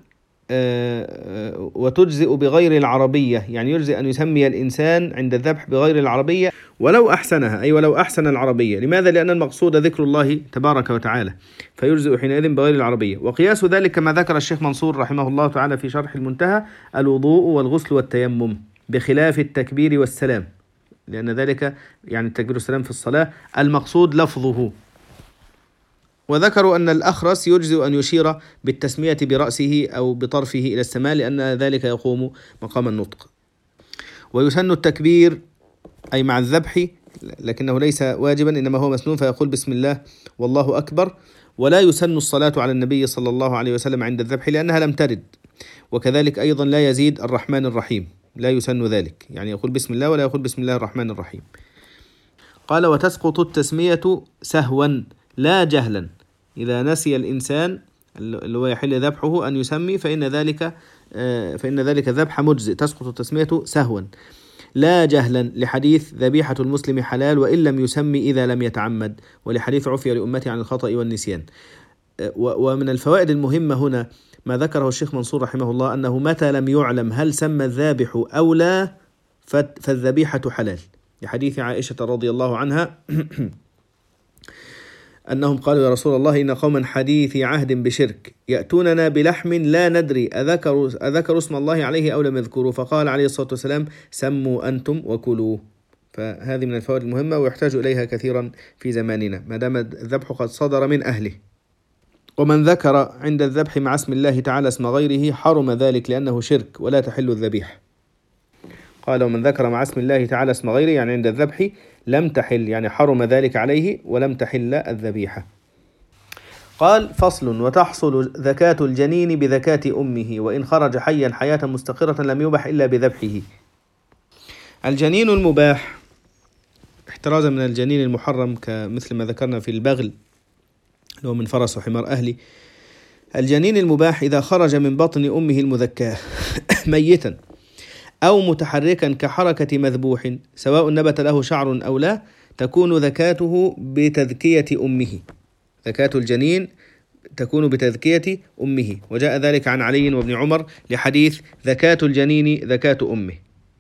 S1: وتجزئ بغير العربية، يعني يجزئ أن يسمي الإنسان عند الذبح بغير العربية ولو أحسنها، أي ولو أحسن العربية. لماذا؟ لأن المقصود ذكر الله تبارك وتعالى، فيجزئ حينئذ بغير العربية. وقياس ذلك كما ذكر الشيخ منصور رحمه الله تعالى في شرح المنتهى: الوضوء والغسل والتيمم، بخلاف التكبير والسلام، لأن ذلك يعني التكبير والسلام في الصلاة المقصود لفظه. وذكروا أن الأخرس يجزئ أن يشير بالتسمية برأسه أو بطرفه إلى السماء، لأن ذلك يقوم مقام النطق. ويسن التكبير أي مع الذبح، لكنه ليس واجبا إنما هو مسنون، فيقول بسم الله والله أكبر. ولا يسن الصلاة على النبي صلى الله عليه وسلم عند الذبح لأنها لم ترد. وكذلك أيضا لا يزيد الرحمن الرحيم، لا يسن ذلك، يعني يقول بسم الله ولا يقول بسم الله الرحمن الرحيم. قال: وتسقط التسمية سهوا لا جهلا، إذا نسي الإنسان اللي هو يحل ذبحه أن يسمي فإن ذلك فإن ذلك ذبح مجزئ، تسقط التسمية سهوا لا جهلا، لحديث ذبيحة المسلم حلال وإن لم يسمي إذا لم يتعمد، ولحديث عفي لأمتي عن الخطأ والنسيان. ومن الفوائد المهمة هنا ما ذكره الشيخ منصور رحمه الله، أنه متى لم يعلم هل سمى الذابح أو لا فالذبيحة حلال، لحديث عائشة رضي الله عنها أنهم قالوا: يا رسول الله إن قوما حديثي عهد بشرك يأتوننا بلحم لا ندري أذكروا, أذكروا اسم الله عليه أو لم يذكروا، فقال عليه الصلاة والسلام: سموا أنتم وكلوا. فهذه من الفوائد المهمة ويحتاج إليها كثيرا في زماننا ما دام الذبح قد صدر من أهله. ومن ذكر عند الذبح مع اسم الله تعالى اسم غيره حرم ذلك لأنه شرك ولا تحل الذبيحة. قال: ومن ذكر مع اسم الله تعالى اسم غيره يعني عند الذبح لم تحل، يعني حرم ذلك عليه ولم تحل الذبيحة. قال: فصل: وتحصل زكاة الجنين بزكاة أمه، وإن خرج حيا حياة مستقرة لم يبح إلا بذبحه. الجنين المباح احترازا من الجنين المحرم كمثل ما ذكرنا في البغل لو من فرس وحمار أهلي. الجنين المباح إذا خرج من بطن أمه المذكاة ميتا أو متحركا كحركة مذبوح سواء نبت له شعر أو لا، تكون زكاته بتذكية أمه. زكاة الجنين تكون بتذكية أمه، وجاء ذلك عن علي وابن عمر لحديث زكاة الجنين زكاة أمه.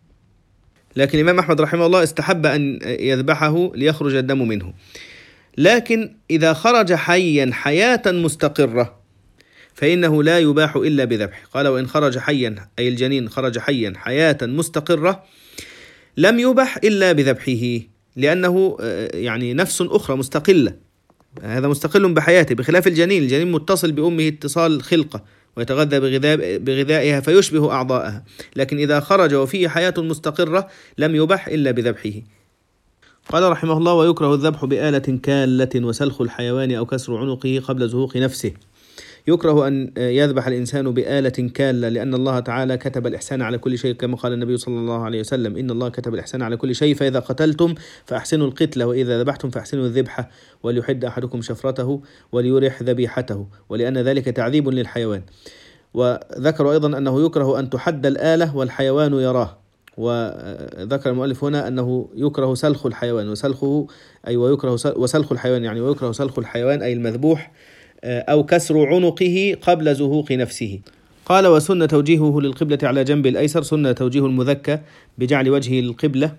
S1: لكن الإمام أحمد رحمه الله استحب أن يذبحه ليخرج الدم منه. لكن إذا خرج حيا حياة مستقرة فإنه لا يباح إلا بذبح. قال: وإن خرج حيا أي الجنين خرج حيا حياة مستقرة لم يبح إلا بذبحه، لأنه يعني نفس أخرى مستقلة، هذا مستقل بحياته، بخلاف الجنين. الجنين متصل بأمه اتصال خلقة ويتغذى بغذاء بغذائها فيشبه أعضاءها، لكن إذا خرج وفيه حياة مستقرة لم يبح إلا بذبحه. قال رحمه الله: ويكره الذبح بآلة كالة وسلخ الحيوان أو كسر عنقه قبل زهوق نفسه. يكره أن يذبح الإنسان بآلة كالة، لأن الله تعالى كتب الإحسان على كل شيء، كما قال النبي صلى الله عليه وسلم: إن الله كتب الإحسان على كل شيء، فإذا قتلتم فأحسنوا القتلة، وإذا ذبحتم فأحسنوا الذبحة، وليحد أحدكم شفرته وليرح ذبيحته، ولأن ذلك تعذيب للحيوان. وذكروا أيضا أنه يكره أن تحد الآلة والحيوان يراه. وذكر المؤلف هنا أنه يكره سلخ الحيوان، وسلخه أي ويكره وسلخ الحيوان يعني ويكره سلخ الحيوان أي المذبوح أو كسر عنقه قبل زهوق نفسه. قال: وسنة توجيهه للقبلة على جنب الأيسر، سنة توجيه المذكى بجعل وجهه للقبلة،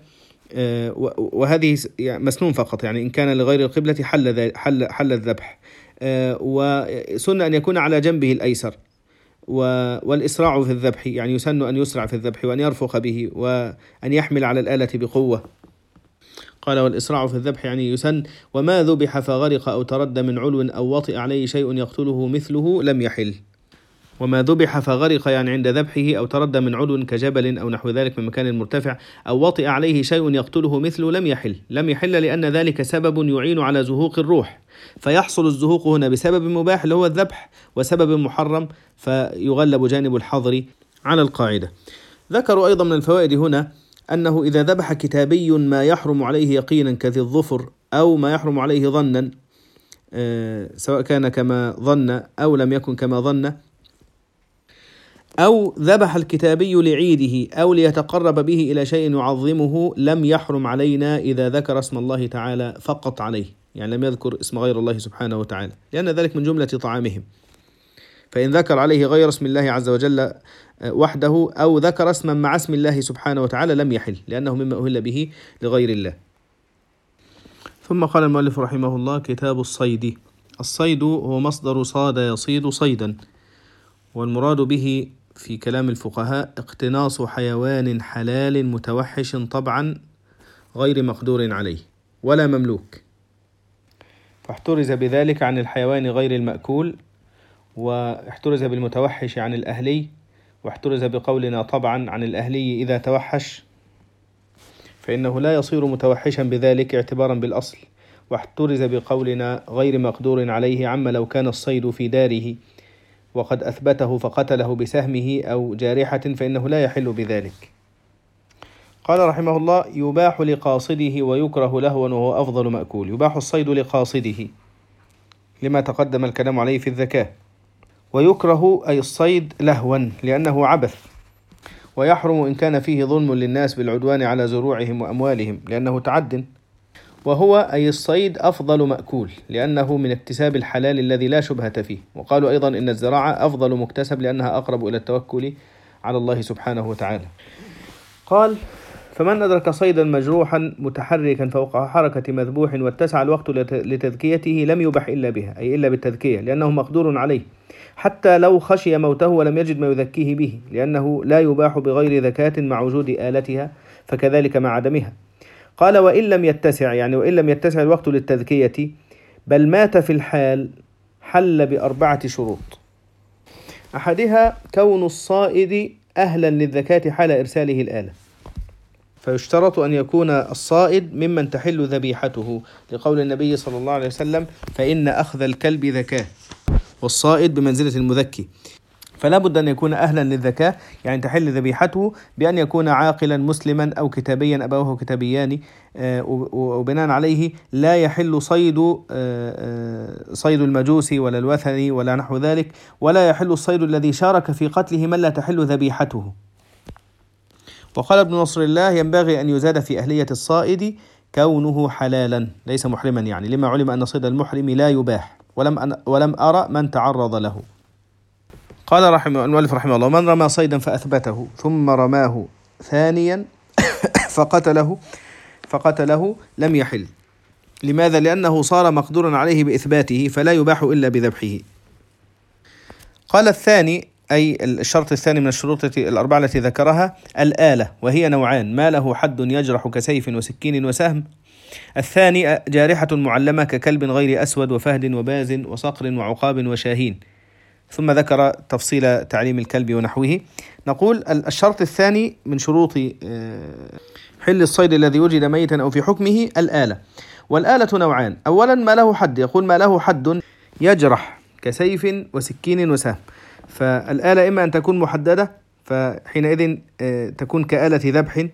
S1: وهذه مسنون فقط، يعني إن كان لغير القبلة حل حل حل الذبح. وسنة أن يكون على جنبه الأيسر، والإسراع في الذبح يعني يسن أن يسرع في الذبح، وأن يرفق به، وأن يحمل على الآلة بقوة. قال: والإسراع في الذبح يعني يسن. وما ذبح فغرق أو ترد من علو أو وطئ عليه شيء يقتله مثله لم يحل. وما ذبح فغرق يعني عند ذبحه، أو تردى من عدو كجبل أو نحو ذلك من مكان مرتفع، أو وطئ عليه شيء يقتله مثله لم يحل. لم يحل لأن ذلك سبب يعين على زهوق الروح، فيحصل الزهوق هنا بسبب مباح اللي هو الذبح، وسبب محرم فيغلب جانب الحظر على القاعدة. ذكروا أيضا من الفوائد هنا أنه إذا ذبح كتابي ما يحرم عليه يقينا كذي الظفر، أو ما يحرم عليه ظنا سواء كان كما ظن أو لم يكن كما ظن، أو ذبح الكتابي لعيده أو ليتقرب به إلى شيء يعظمه، لم يحرم علينا إذا ذكر اسم الله تعالى فقط عليه، يعني لم يذكر اسم غير الله سبحانه وتعالى، لأن ذلك من جملة طعامهم. فإن ذكر عليه غير اسم الله عز وجل وحده، أو ذكر اسما مع اسم الله سبحانه وتعالى، لم يحل، لأنه مما أهل به لغير الله. ثم قال المؤلف رحمه الله: كتاب الصيد. الصيد هو مصدر صاد يصيد صيدا، والمراد به في كلام الفقهاء اقتناص حيوان حلال متوحش طبعا غير مقدور عليه ولا مملوك، فاحترز بذلك عن الحيوان غير المأكول، واحترز بالمتوحش عن الأهلي، واحترز بقولنا طبعا عن الأهلي إذا توحش فإنه لا يصير متوحشا بذلك اعتبارا بالأصل، واحترز بقولنا غير مقدور عليه عما لو كان الصيد في داره وقد أثبته فقتله بسهمه أو جارحة فإنه لا يحل بذلك. قال رحمه الله: يباح لقاصده ويكره لهوا وهو أفضل مأكول. يباح الصيد لقاصده لما تقدم الكلام عليه في الذكاء، ويكره أي الصيد لهوا لأنه عبث، ويحرم إن كان فيه ظلم للناس بالعدوان على زروعهم وأموالهم لأنه تعد، وهو أي الصيد أفضل مأكول لأنه من اكتساب الحلال الذي لا شبهة فيه. وقالوا أيضا إن الزراعة أفضل مكتسب لأنها أقرب إلى التوكل على الله سبحانه وتعالى. قال: فمن أدرك صيدا مجروحا متحركا فوق حركة مذبوح واتسع الوقت لتذكيته لم يبح إلا بها، أي إلا بالتذكية، لأنه مقدور عليه، حتى لو خشي موته ولم يجد ما يذكيه به، لأنه لا يباح بغير ذكاة مع وجود آلتها، فكذلك مع عدمها. قال: وإن لم يتسع، يعني وإن لم يتسع الوقت للتذكية بل مات في الحال، حل بأربعة شروط. أحدها كون الصائد أهلا للذكاة حال إرساله الآلة، فيشترط أن يكون الصائد ممن تحل ذبيحته، لقول النبي صلى الله عليه وسلم: فإن أخذ الكلب ذكاة، والصائد بمنزلة المذكي، فلا بد أن يكون أهلا للذكاة، يعني تحل ذبيحته بأن يكون عاقلا مسلما أو كتابيا أبوه كتابيان، وبناء عليه لا يحل صيد صيد المجوس ولا الوثني ولا نحو ذلك، ولا يحل الصيد الذي شارك في قتله من لا تحل ذبيحته. وقال ابن نصر الله: ينبغي أن يزاد في أهلية الصائد كونه حلالا ليس محرما، يعني لما علم أن صيد المحرم لا يباح، ولم ولم أرى من تعرض له. قال رحمه المؤلف رحمه الله: من رمى صيدا فأثبته ثم رماه ثانيا فقتله فقتله لم يحل. لماذا؟ لأنه صار مقدورا عليه بإثباته، فلا يباح إلا بذبحه. قال: الثاني، أي الشرط الثاني من الشروط الأربعة التي ذكرها، الآلة، وهي نوعان: ما له حد يجرح كسيف وسكين وسهم. الثاني جارحة معلمة ككلب غير أسود وفهد وباز وصقر وعقاب وشاهين. ثم ذكر تفصيل تعليم الكلب ونحوه. نقول: الشرط الثاني من شروط حل الصيد الذي وجد ميتا أو في حكمه الآلة، والآلة نوعان: أولا ما له حد، يقول ما له حد يجرح كسيف وسكين وسهم، فالآلة إما أن تكون محددة فحينئذ تكون كآلة ذبح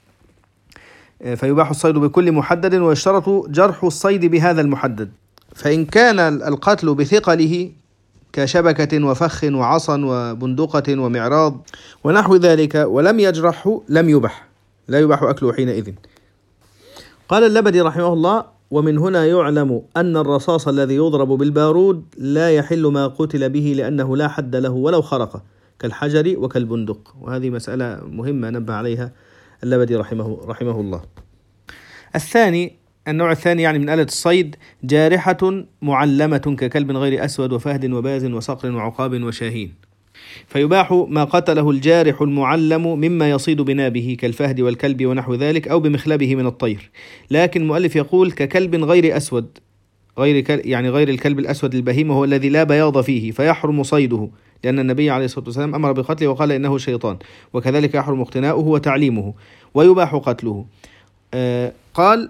S1: فيباح الصيد بكل محدد، ويشترط جرح الصيد بهذا المحدد. فإن كان القتل بثقله كشبكة وفخ وعصا وبندقة ومعراض ونحو ذلك ولم يجرحه لم يبح، لا يباح أكله حينئذ. قال اللبدي رحمه الله: ومن هنا يعلم أن الرصاص الذي يضرب بالبارود لا يحل ما قتل به لأنه لا حد له ولو خرق، كالحجر وكالبندق. وهذه مسألة مهمة نبه عليها اللبدي رحمه, رحمه الله. الثاني، النوع الثاني يعني من آلة الصيد، جارحة معلمة ككلب غير أسود وفهد وباز وصقر وعقاب وشاهين، فيباح ما قتله الجارح المعلم مما يصيد بنابه كالفهد والكلب ونحو ذلك، أو بمخلبه من الطير. لكن المؤلف يقول ككلب غير أسود، غير يعني غير الكلب الأسود البهيم، هو الذي لا بياض فيه، فيحرم صيده لأن النبي عليه الصلاة والسلام أمر بقتله وقال إنه شيطان، وكذلك يحرم اقتناؤه وتعليمه ويباح قتله. آه قال: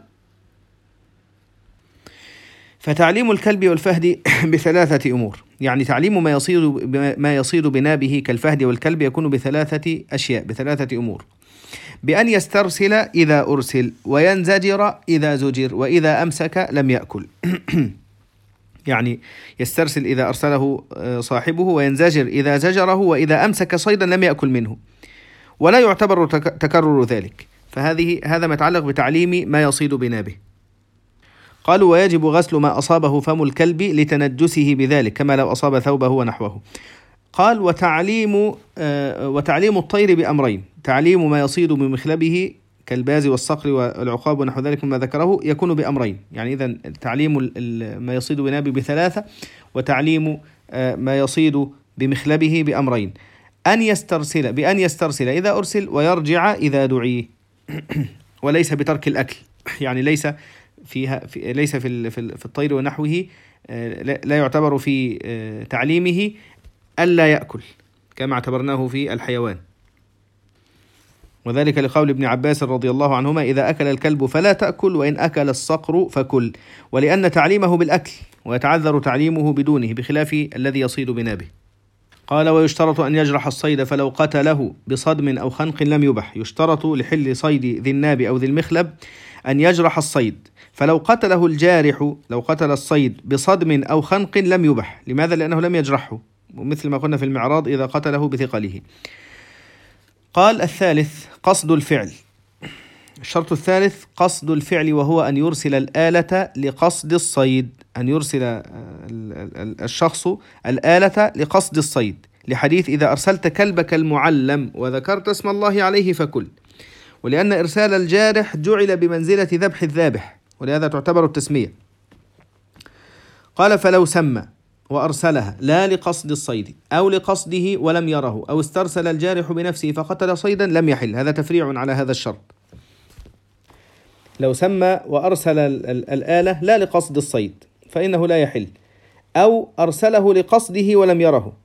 S1: فتعليم الكلب والفهد بثلاثة أمور، يعني تعليم ما يصيد ما يصيد بنابه كالفهد والكلب يكون بثلاثة أشياء، بثلاثة أمور: بأن يسترسل إذا أرسل، وينزجر إذا زجر، وإذا أمسك لم يأكل. يعني يسترسل إذا أرسله صاحبه، وينزجر إذا زجره، وإذا أمسك صيدا لم يأكل منه، ولا يعتبر تكرر ذلك. فهذه هذا ما يتعلق بتعليم ما يصيد بنابه. قالوا: ويجب غسل ما أصابه فم الكلب لتنجسه بذلك، كما لو أصاب ثوبه ونحوه. قال: وتعليم آه وتعليم الطير بأمرين: تعليم ما يصيد بمخلبه كالباز والصقر والعقاب ونحو ذلك مما ذكره يكون بأمرين، يعني إذن تعليم ما يصيد بنابه بثلاثة، وتعليم آه ما يصيد بمخلبه بأمرين: أن يسترسل بأن يسترسل إذا أرسل، ويرجع إذا دعي، وليس بترك الأكل، يعني ليس فيها في ليس في في الطير ونحوه لا يعتبر في تعليمه ألا يأكل كما اعتبرناه في الحيوان، وذلك لقول ابن عباس رضي الله عنهما: إذا أكل الكلب فلا تأكل، وإن أكل الصقر فكل، ولأن تعليمه بالأكل ويتعذر تعليمه بدونه، بخلاف الذي يصيد بنابه. قال: ويشترط أن يجرح الصيد، فلو قتله بصدم أو خنق لم يبح. يشترط لحل صيد ذي الناب أو ذي المخلب أن يجرح الصيد، فلو قتله الجارح لو قتل الصيد بصدم أو خنق لم يبح. لماذا؟ لأنه لم يجرحه، ومثل ما قلنا في المعراض: إذا قتله بثقله. قال: الثالث قصد الفعل. الشرط الثالث قصد الفعل، وهو أن يرسل الآلة لقصد الصيد، أن يرسل الشخص الآلة لقصد الصيد، لحديث: إذا أرسلت كلبك المعلم وذكرت اسم الله عليه فكل. ولأن إرسال الجارح جعل بمنزلة ذبح الذابح، ولهذا تعتبر التسمية. قال: فلو سمى وأرسلها لا لقصد الصيد أو لقصده ولم يره، أو استرسل الجارح بنفسه فقتل صيدا لم يحل. هذا تفريع على هذا الشرط. لو سمى وأرسل الآلة لا لقصد الصيد فإنه لا يحل، أو أرسله لقصده ولم يره،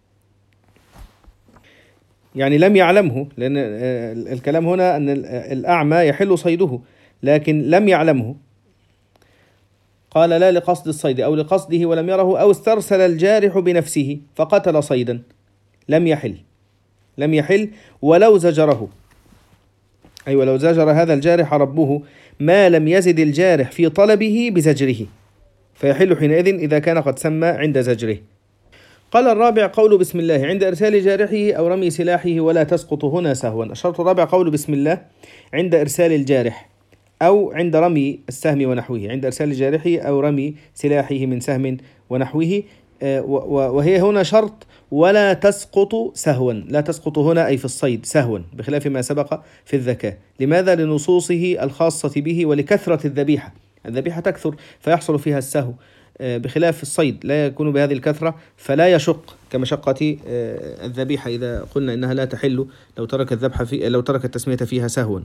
S1: يعني لم يعلمه، لأن الكلام هنا أن الأعمى يحل صيده لكن لم يعلمه. قال: لا لقصد الصيد أو لقصده ولم يره، أو استرسل الجارح بنفسه فقتل صيدا لم يحل لم يحل ولو زجره، أي ولو زجر هذا الجارح ربه ما لم يزد الجارح في طلبه بزجره، فيحل حينئذ إذا كان قد سمى عند زجره. قال: الرابع قول بسم الله عند إرسال جارحه أو رمي سلاحه، ولا تسقط هنا سهوا. الشرط الرابع قول بسم الله عند إرسال الجارح أو عند رمي السهم ونحوه، عند إرسال جارحه أو رمي سلاحه من سهم ونحوه، وهي هنا شرط: ولا تسقط سهوا. لا تسقط هنا أي في الصيد سهوا، بخلاف ما سبق في الذكاء. لماذا؟ لنصوصه الخاصة به ولكثرة الذبيحة. الذبيحة تكثر فيحصل فيها السهو، بخلاف الصيد لا يكون بهذه الكثرة فلا يشق كمشقة الذبيحة، إذا قلنا إنها لا تحل لو ترك الذبح في لو ترك التسمية فيها سهوا.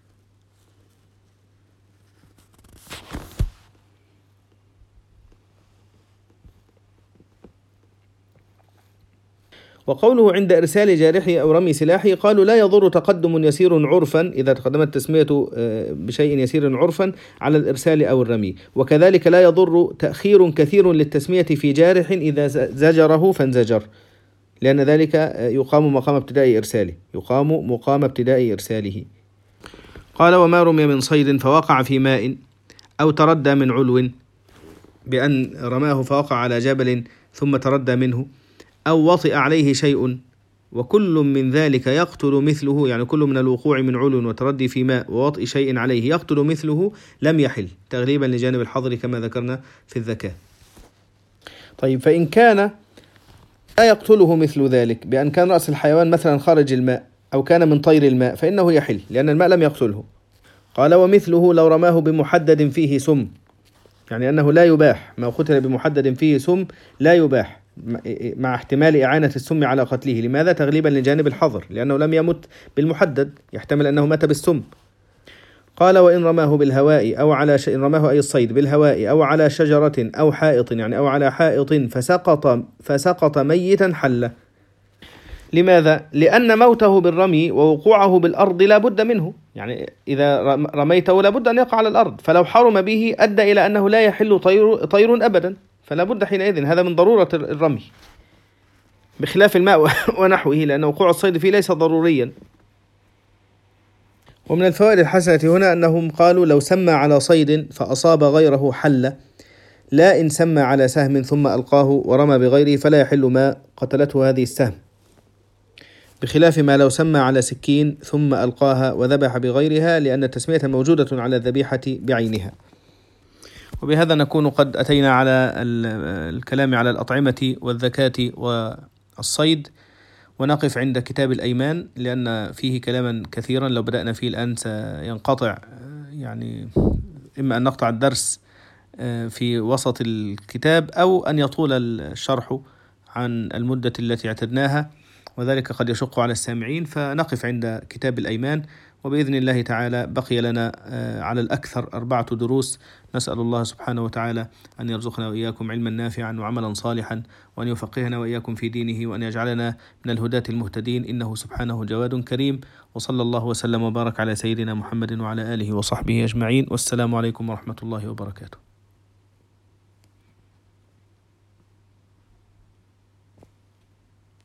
S1: وقوله عند إرسال جارحه أو رمي سلاحه، قالوا: لا يضر تقدم يسير عرفا، إذا تقدمت التسمية بشيء يسير عرفا على الإرسال أو الرمي، وكذلك لا يضر تأخير كثير للتسمية في جارح إذا زجره فانزجر، لأن ذلك يقام مقام ابتداء إرساله يقام مقام ابتداء إرساله. قال: وما رمي من صيد فوقع في ماء، أو تردى من علو بأن رماه فوقع على جبل ثم تردى منه، أو وطئ عليه شيء، وكل من ذلك يقتل مثله، يعني كل من الوقوع من علو وتردي في ماء ووطئ شيء عليه يقتل مثله لم يحل، تغليبا لجانب الحظر كما ذكرنا في الذكاء. طيب، فإن كان لا يقتله مثل ذلك بأن كان رأس الحيوان مثلا خارج الماء أو كان من طير الماء فإنه يحل، لأن الماء لم يقتله. قال: ومثله لو رماه بمحدد فيه سم، يعني أنه لا يباح ما قتل بمحدد فيه سم، لا يباح مع احتمال إعانة السم على قتله. لماذا؟ تغليبا لجانب الحظر، لأنه لم يمت بالمحدد، يحتمل أنه مات بالسم. قال: وإن رماه بالهواء أو على ش... إن رماه أي الصيد بالهواء أو على شجرة أو حائط، يعني أو على حائط فسقط فسقط ميتا حل. لماذا؟ لأن موته بالرمي ووقوعه بالأرض لا بد منه، يعني إذا رميته لا بد أن يقع على الأرض، فلو حرم به أدى إلى أنه لا يحل طير, طير أبدا، فلا بد حينئذ، هذا من ضرورة الرمي، بخلاف الماء ونحوه، لأن وقوع الصيد فيه ليس ضروريا. ومن الفوائد الحسنة هنا أنهم قالوا لو سمى على صيد فأصاب غيره حل، لا إن سمى على سهم ثم ألقاه ورمى بغيره فلا يحل ما قتلته هذه السهم، بخلاف ما لو سمى على سكين ثم ألقاها وذبح بغيرها، لأن التسمية موجودة على الذبيحة بعينها. وبهذا نكون قد أتينا على الكلام على الأطعمة والذكاة والصيد، ونقف عند كتاب الأيمان لأن فيه كلاما كثيرا، لو بدأنا فيه الآن سينقطع، يعني إما أن نقطع الدرس في وسط الكتاب أو أن يطول الشرح عن المدة التي اعتدناها، وذلك قد يشق على السامعين، فنقف عند كتاب الأيمان، وبإذن الله تعالى بقي لنا على الأكثر أربعة دروس. نسأل الله سبحانه وتعالى أن يرزقنا وإياكم علما نافعا وعملا صالحا، وأن يفقهنا وإياكم في دينه، وأن يجعلنا من الهداة المهتدين، إنه سبحانه جواد كريم. وصلى الله وسلم وبارك على سيدنا محمد وعلى آله وصحبه أجمعين، والسلام عليكم ورحمة الله وبركاته.